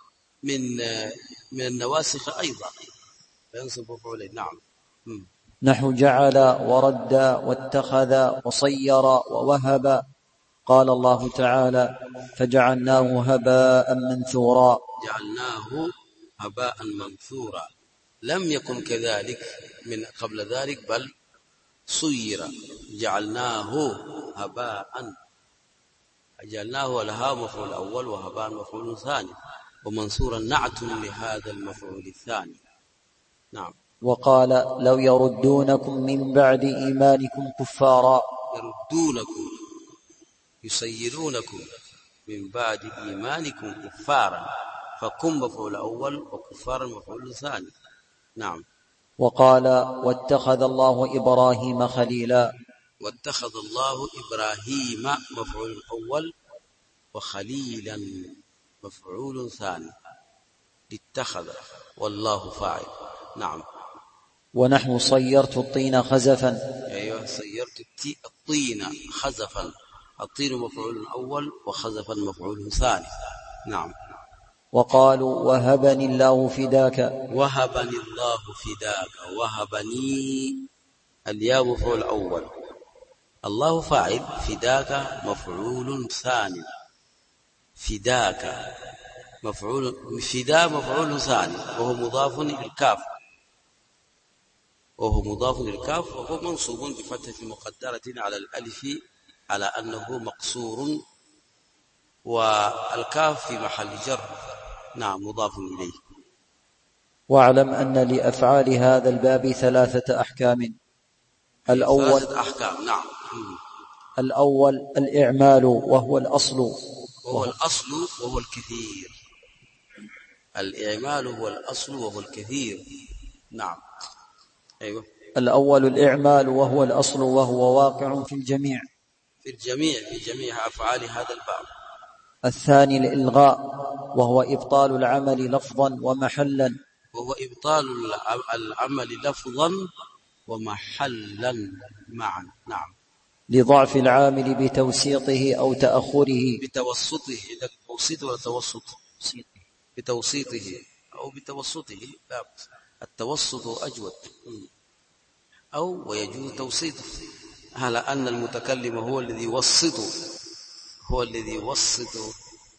من النواسخ أيضا ينصب مفعولين. نعم. نحو جعل ورد واتخذ وصير ووهب. قال الله تعالى فجعلناه هباء منثورا. جعلناه هباء منثورا، لم يكن كذلك من قبل ذلك، بل صير. جعلناه هباء، جعلناه الهاء مفعول أول وهباء مفعول ثاني، ومنثورا نعت لهذا المفعول الثاني. نعم. وقال لو يردونكم من بعد إيمانكم كفارا. يردونكم يسيرونكم من بعد إيمانكم كفارا، فكم مفعول أول وكفارا مفعول ثاني. نعم. وقال واتخذ الله إبراهيم خليلا. واتخذ الله إبراهيم مفعول أول وخليلا مفعول ثاني، اتخذ والله فاعل. نعم. ونحو صيرت الطين خزفا. أيوة، صيرت الطين خزفا. الطين مفعول أول وخزفا مفعول ثاني. نعم. وقالوا وهبني الله فداك. وهبني الله فداك. وهبني الياء مفعول أول، الله فاعل، فداك مفعول ثاني. فداك مفعول، فدا مفعول ثاني، وهو مضاف إلى الكاف، وهو منصوب بفتحة مقدرة على الألف على أنه مقصور، والكاف في محل جر. نعم، مضاف إليه. واعلم أن لأفعال هذا الباب 3 أحكام. الأول 3 أحكام. نعم. الأول الإعمال وهو الأصل، وهو الكثير. الإعمال هو الأصل وهو الكثير. نعم. أيوة. الأول الإعمال وهو الأصل، وهو واقع في جميع أفعال هذا الباب. الثاني الإلغاء وهو إبطال العمل لفظا ومحلا. وهو إبطال العمل لفظا ومحلا معا. نعم. لضعف العامل بتوسيطه أو تأخره. بتوسطه بتوسيط ولا توسط؟ بتوسيطه أو بتوسطه، لا بأس. التوسط أجود. أو ويجوز توسيطه على أن المتكلم هو الذي يوسط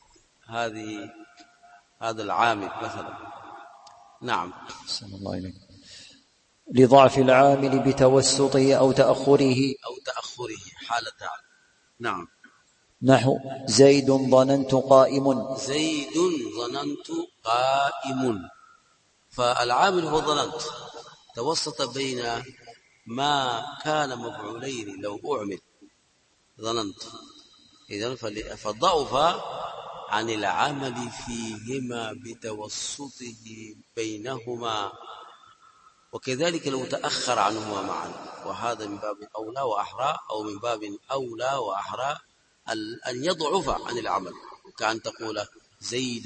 هذا العامل مثلا. نعم. أحسن الله إليك. لضعف العامل بتوسطه أو تأخره حالة عامل. نعم. نحو زيد ظننت قائم. زيد ظننت قائم، فالعامل هو ظننت، توسط بين ما كان مفعولين لو أعمل ظننت، إذن فضعف عن العمل فيهما بتوسطه بينهما، وكذلك لو تأخر عنهما معا، وهذا من باب أولى وأحرى، أو من باب أولى وأحرى أن يضعف عن العمل، كأن تقول زيد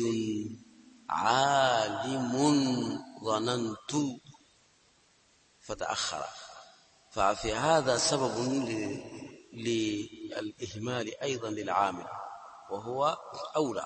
عالم ظننت فتأخر، ففي هذا سبب للإهمال أيضا للعامل، وهو أولى،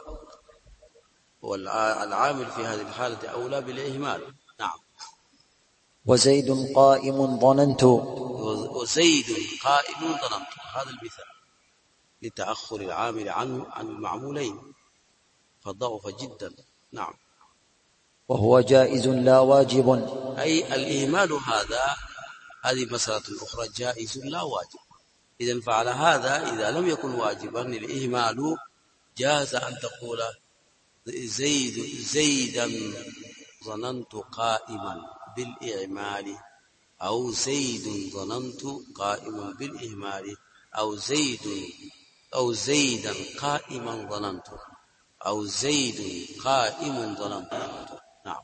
والعامل في هذه الحالة أولى بالإهمال. نعم. وزيد قائم ظننت. وزيد قائم ظننت، هذا المثال لتأخر العامل عن المعمولين، فضعف جدا. نعم. وهو جائز لا واجب. أي الإهمال هذه مسألة أخرى، جائز لا واجب. إذن فعلى هذا إذا لم يكن واجبا الإهمال جاز أن تقول زيدا ظننت قائما بالإعمال، أو زيد ظننت قائم بالإهمال، أو زيدا قائما ظننت، أو زيد قائم ظننت. نعم.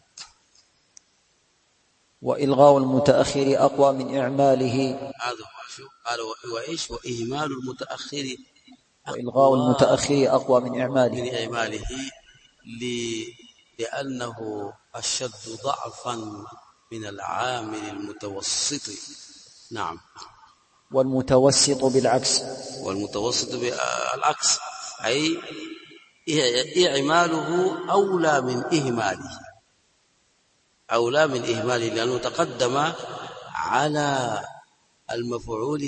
وإلغاء المتأخر أقوى من إعماله. هذا قال وإيش؟ وإهمال المتأخر، وإلغاء المتأخر أقوى من إعماله لأنه أشد ضعفا من العامل المتوسط. نعم. والمتوسط بالعكس. أي إعماله أولى من إهماله، لأنه تقدم على المفعول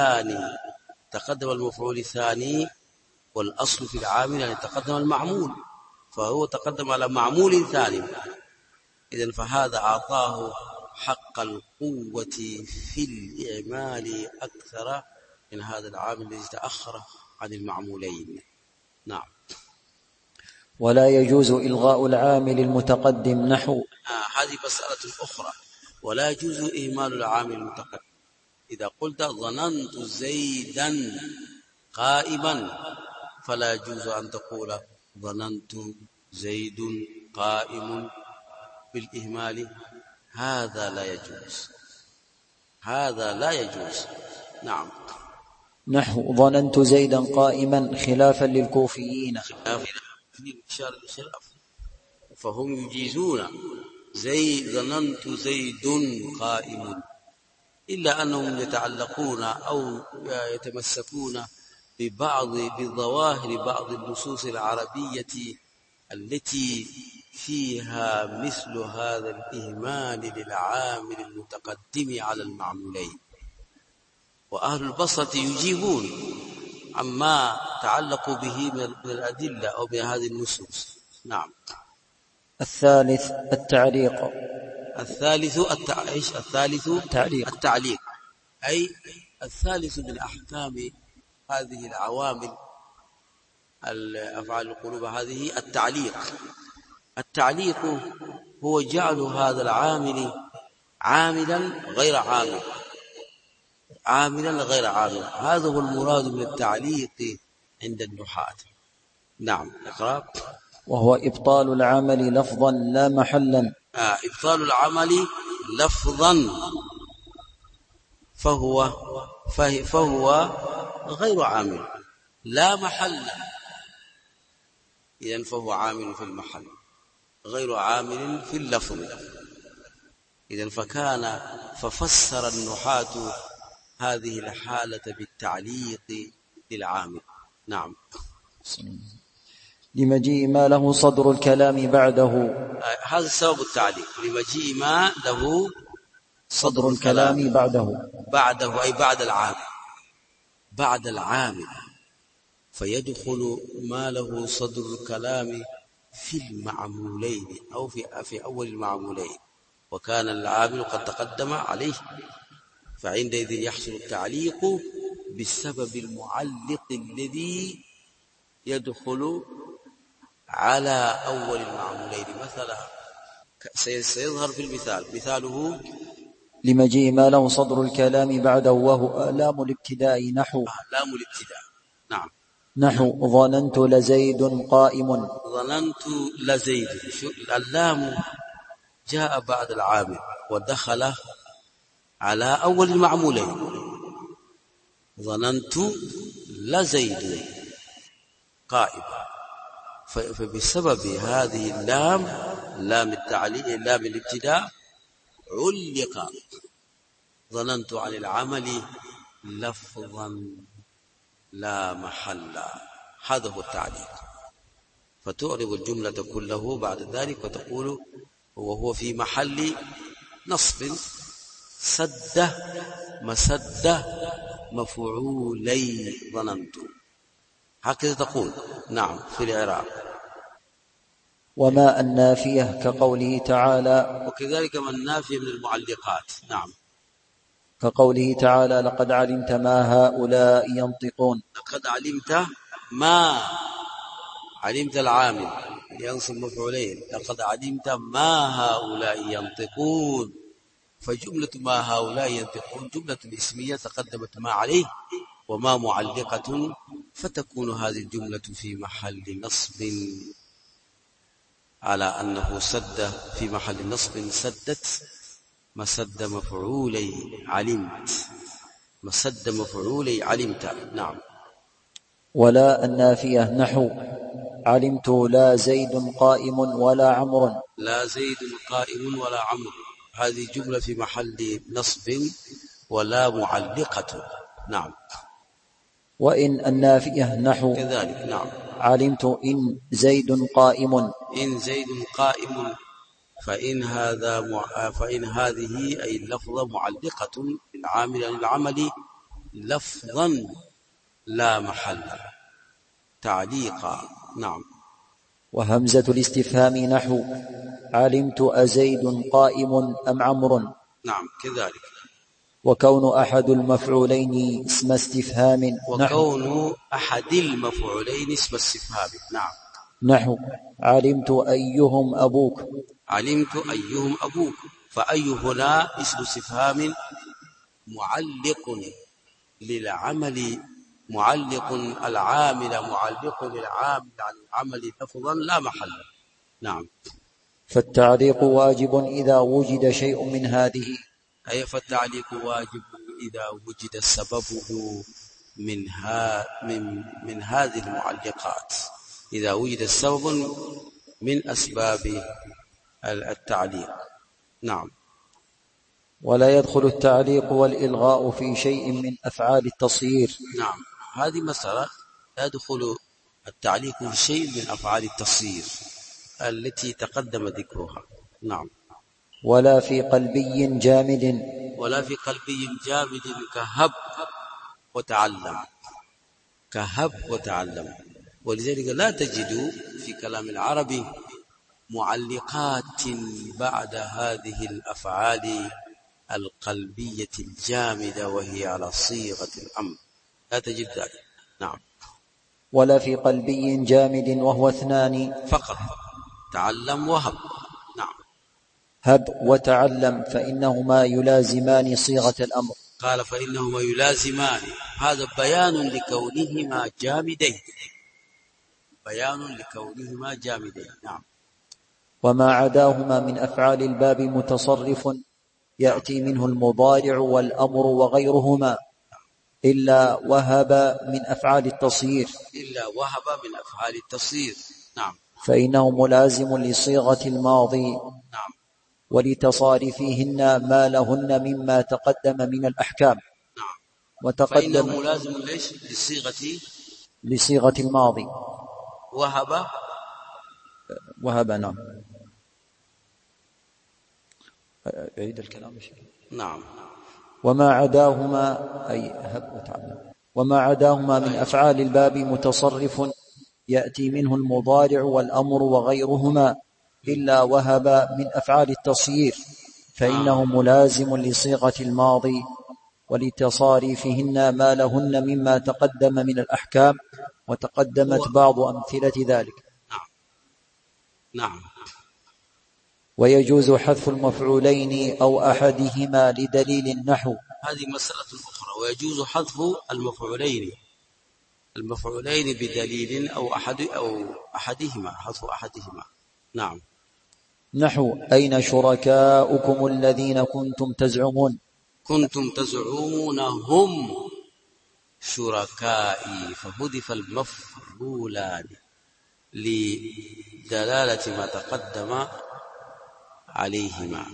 الثاني، والأصل في العامل أن يتقدم المعمول، فهو تقدم على معمول ثاني، إذن فهذا أعطاه حق القوة في الإعمال أكثر من هذا العامل الذي تأخر عن المعمولين. نعم. ولا يجوز إلغاء العامل المتقدم نحو. هذه مسألة أخرى. ولا يجوز إهمال العامل المتقدم. إذا قلت ظننت زيدا قائما، فلا يجوز أن تقول ظننت زيد قائم بالإهمال، هذا لا يجوز. نعم. نحو ظننت زيدا قائما خلافا للكوفيين. فهم يجيزون ظننت زيد قائم، إلا أنهم يتعلقون أو يتمسكون بظواهر بعض النصوص العربية التي فيها مثل هذا الإهمال للعامل المتقدم على المعمولين، وأهل البصرة يجيبون عما تعلقوا به من الأدلة أو بهذه النصوص. نعم. الثالث التعليق. التعليق، أي الثالث من أحكام هذه العوامل الأفعال القلوب هذه التعليق هو جعل هذا العامل عاملا غير عامل، هذا هو المراد من التعليق عند النحاة. نعم. اقرأ. وهو إبطال العمل لفظا لا محلا. إبطال العمل لفظا، فهو غير عامل لا محل، إذن فهو عامل في المحل غير عامل في اللفظ. إذن ففسر النحاة هذه الحالة بالتعليق للعامل. نعم. لمجيء ما له صدر الكلام بعده. هذا سبب التعليق، لمجيء ما له صدر الكلام بعده أي بعد العامل فيدخل ما له صدر الكلام في المعمولين أو في أول المعمولين، وكان العامل قد تقدم عليه، فعندئذ يحصل التعليق بسبب المعلق الذي يدخل على أول المعمولين. مثلا سيظهر في المثال، مثاله لمجيء ما له صدر الكلام بعده وهو لام الابتداء نحو لام الابتداء. نعم، نحو ظننت لزيد قائم. ظننت لزيد، اللام جاء بعد العامل ودخل على أول المعمولين. ظننت لزيد قائم، فبسبب هذه اللام، لام التعليق، لام الابتداء، علق ظننت عن العمل لفظا لا محل. هذا هو التعليق. فتعرب الجملة كله بعد ذلك وتقول وهو في محل نصب سد مسد مفعولي ظننت، هكذا تقول. نعم في الإعراب. وما النافية كقوله تعالى، وكذلك ما النافية من المعلقات. نعم، كقوله تعالى لقد علمت ما هؤلاء ينطقون. لقد علمت ما، علمت العامل ينصب مفعولين، لقد علمت ما هؤلاء ينطقون، فجملة ما هؤلاء ينطقون جملة اسمية تقدمت ما عليه وما معلقة، فتكون هذه الجملة في محل نصب على أنه سد، في محل نصب سدت مسد مفعولي علمت، مسد مفعولي علمت. نعم. ولا النافية نحو علمت لا زيد قائم ولا عمرو. لا زيد قائم ولا عمرو، هذه جملة في محل نصب ولا معلقة. نعم. وإن النافية نحو كذلك. نعم. علمت إن زيد قائم. إن زيد قائم، فإن هذه أي اللفظة معلقة بالعامل عن العمل لفظا لا محل تعليقا. نعم. وهمزة الاستفهام نحو علمت أزيد قائم أم عمرو. نعم كذلك. وكون أحد المفعولين اسم استفهام، وكون أحد المفعولين اسم استفهام. نعم. نحو علمت أيهم أبوك. علمت أيهم أبوك، فأي هنا اسم استفهام معلق للعمل، معلق العامل، معلق للعامل عن العمل لفظا لا محل. نعم. فالتعليق واجب إذا وجد شيء من هذه، أي فالتعليق واجب إذا وجد سببه من هذه المعلقات، إذا وجد السبب من أسباب التعليق. نعم. ولا يدخل التعليق والإلغاء في شيء من أفعال التصيير. نعم، هذه مسألة، لا يدخل التعليق في شيء من أفعال التصيير التي تقدم ذكرها. نعم. ولا في قلبي جامد، ولا في قلبي جامد كهب وتعلم، كهب وتعلم. ولذلك لا تجد في كلام العربي معلقات بعد هذه الأفعال القلبية الجامدة وهي على صيغة الأمر، لا تجد ذلك. نعم. ولا في قلبي جامد وهو اثنان فقط، تعلم وهب. نعم. هب وتعلم فإنهما يلازمان صيغة الأمر. قال فإنهما يلازمان، هذا بيان لكونهما جامدين، بيان لكونهما جامدين. نعم. وما عداهما من أفعال الباب متصرف يأتي منه المضارع والأمر وغيرهما إلا وهب من أفعال التصيير، إلا وهب من أفعال التصيير. نعم. فإنه ملازم لصيغة الماضي. نعم. ولتصارفهن ما لهن مما تقدم من الأحكام. نعم. وتقدم فإنه ملازم لصيغة الماضي. وهب وهب. نعم. عيد الكلام. نعم. وما عداهما أي هب وتعلم. وما عداهما من أفعال الباب متصرف يأتي منه المضارع والأمر وغيرهما إلا وهب من أفعال التصيير فإنه ملازم لصيغة الماضي ولتصاريفهن ما لهن مما تقدم من الأحكام وتقدمت بعض أمثلة ذلك. نعم. ويجوز حذف المفعولين أو أحدهما لدليل النحو. هذه مسألة أخرى. ويجوز حذف المفعولين بدليل أو أحدهما، حذف أحدهما. نعم. نحو أين شركاؤكم الذين كنتم تزعمون. كنتم تزعمون هم شركائي، فحذف المفعولان لدلالة ما تقدم عليهما،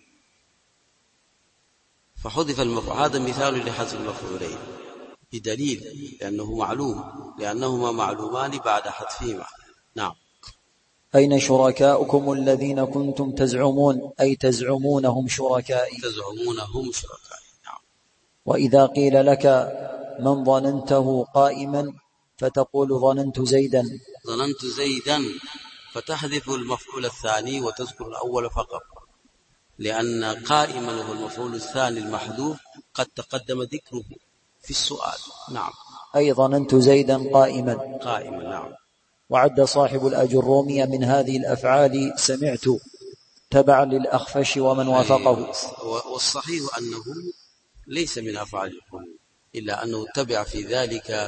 فحذف هذا مثال لحذف المفعولين بدليل لأنه معلوم، لأنهما معلومان بعد حذفهما. نعم. أين شركاؤكم الذين كنتم تزعمون أي تزعمونهم شركائي. تزعمونهم شركائي. نعم. وإذا قيل لك من ظننته قائما فتقول ظننت زيدا. ظننت زيدا، فتحذف المفعول الثاني وتذكر الأول فقط، لأن قائما هو المفعول الثاني المحذوف قد تقدم ذكره في السؤال. نعم. أي ظننت زيدا قائما. نعم. وعد صاحب الأجرومية من هذه الأفعال سمعت تبعا للأخفش ومن وافقه. والصحيح أنه ليس من أفعال القلوب، إلا أنه تبع في ذلك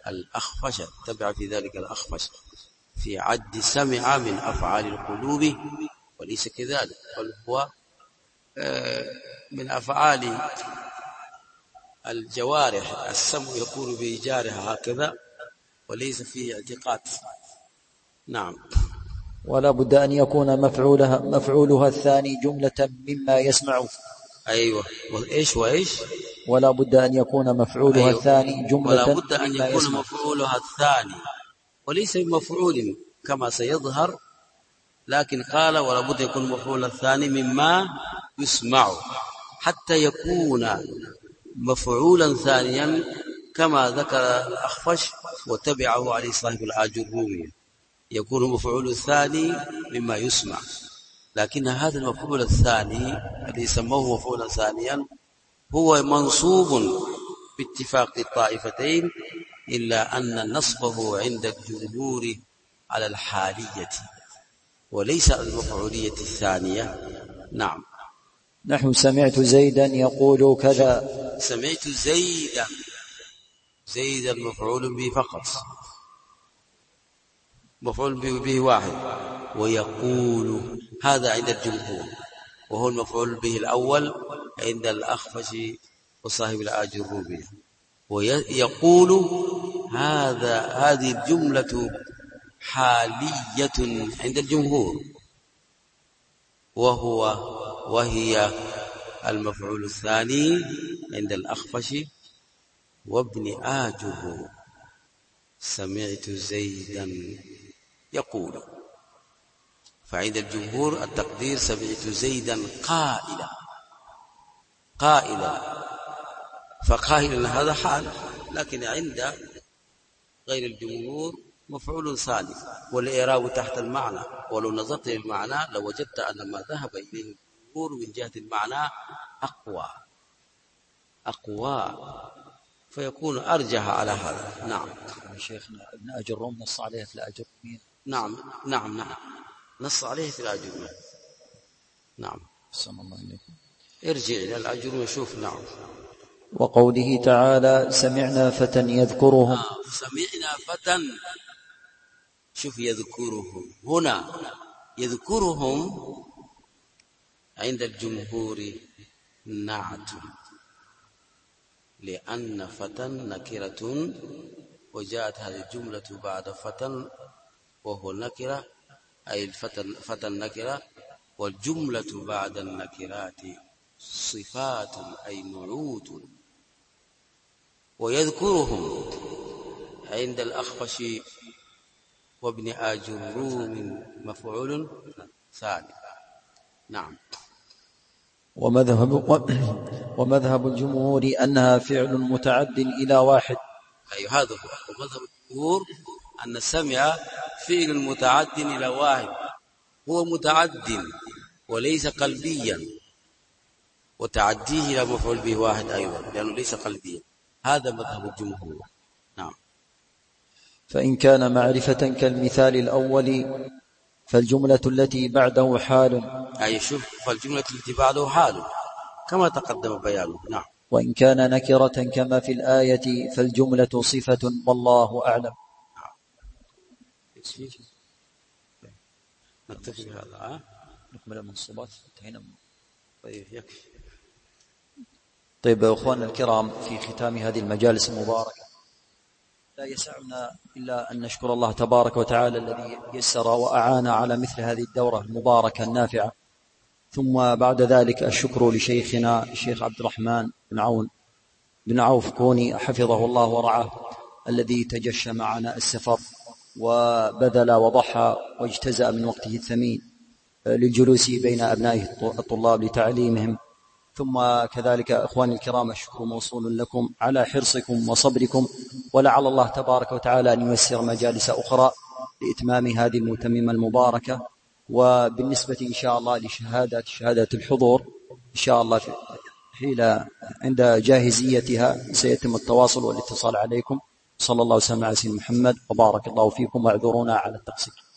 الأخفش في عد سمع من أفعال القلوب، وليس كذلك، بل هو من أفعال الجوارح. السمع يكون بإيجارها هكذا وليس فيه اعتقاد. نعم. ولا بد أن يكون مفعولها الثاني جملة مما يسمع. أيوة. وإيش ولا بد أن يكون مفعولها الثاني جملة. ولا بد أن يكون مفعولها الثاني وليس بمفعول كما سيظهر، لكن قال ولا بد يكون مفعول الثاني مما يسمع، حتى يكون مفعولا ثانيا كما ذكر الأخفش وتبعه عليه صاحب الآجرومي، يكون مفعول الثاني مما يسمع. لكن هذا المفعول الثاني الذي سموه مفعولا ثانيا هو منصوب باتفاق الطائفتين، إلا أن نصبه عند الجمهور على الحالية وليس المفعولية الثانية. نعم. نحو سمعت زيدا يقول كذا. سمعت زيدا مفعول به فقط، مفعول به واحد. ويقول هذا عند الجمهور، وهو المفعول به الأول عند الأخفش وصاحب الآجرومية. ويقول هذه الجملة حالية عند الجمهور، وهي المفعول الثاني عند الأخفش وابن آجر. سمعت زيدا يقول، فعند الجمهور التقدير سمعت زيدا قائلا، فقائلا هذا حال، لكن عند غير الجمهور مفعول ثاني، والإعراب تحت المعنى. ولو نظرت للمعنى لوجدت أن ما ذهب إليه الجمهور من جهة المعنى أقوى فيكون أرجح على هذا. نعم. شيخنا ابن أجروم نص عليه في الأجرومية. نعم نص عليه في الأجرومية. نعم. السلام الله عليكم. ارجع إلى الأجرومية شوف. نعم. وقوله تعالى سمعنا فتى يذكرهم. سمعنا فتى، شوف يذكرهم هنا. يذكرهم عند الجمهور نعت، لأن فتى نكرة، وجاءت هذه الجملة بعد فتى وهو نكرة، أي الفتى النكرة، والجملة بعد النكرات صفات أي نعوت. ويذكرهم عند الأخفش وابن أجروم مفعول ثاني. نعم. ومذهب الجمهور أنها فعل متعد إلى واحد. أي هذا هو ومذهب الجمهور، أن السمع فعل متعد إلى واحد، هو متعد وليس قلبيا، وتعديه إلى مفعول به واحد أيضا لأنه ليس قلبيا. هذا مذهب الجمهور. نعم. فإن كان معرفة كالمثال الأول فالجملة التي بعده حال. أي شوف، فالجملة التي بعده حال كما تقدم بيانه. نعم. وإن كان نكرة كما في الآية فالجملة صفة والله أعلم. نكتفي بهذا. نكمل المنصوبات انتهينا. طيب يكفي. طيب أخواننا الكرام، في ختام هذه المجالس المباركة لا يسعنا إلا أن نشكر الله تبارك وتعالى الذي يسر وأعان على مثل هذه الدورة المباركة النافعة، ثم بعد ذلك الشكر لشيخنا الشيخ عبد الرحمن بن عوف كوني حفظه الله ورعاه، الذي تجشى معنا السفر وبذل وضحى واجتزأ من وقته الثمين للجلوس بين أبنائه الطلاب لتعليمهم. ثم كذلك أخواني الكرام الشكر موصول لكم على حرصكم وصبركم، ولعل الله تبارك وتعالى أن ييسر مجالس أخرى لإتمام هذه المتممة المباركة. وبالنسبة إن شاء الله لشهادة الحضور إن شاء الله حين عند جاهزيتها سيتم التواصل والاتصال عليكم. صلى الله وسلم على سيدنا محمد وبارك الله فيكم، واعذرونا على التقصير.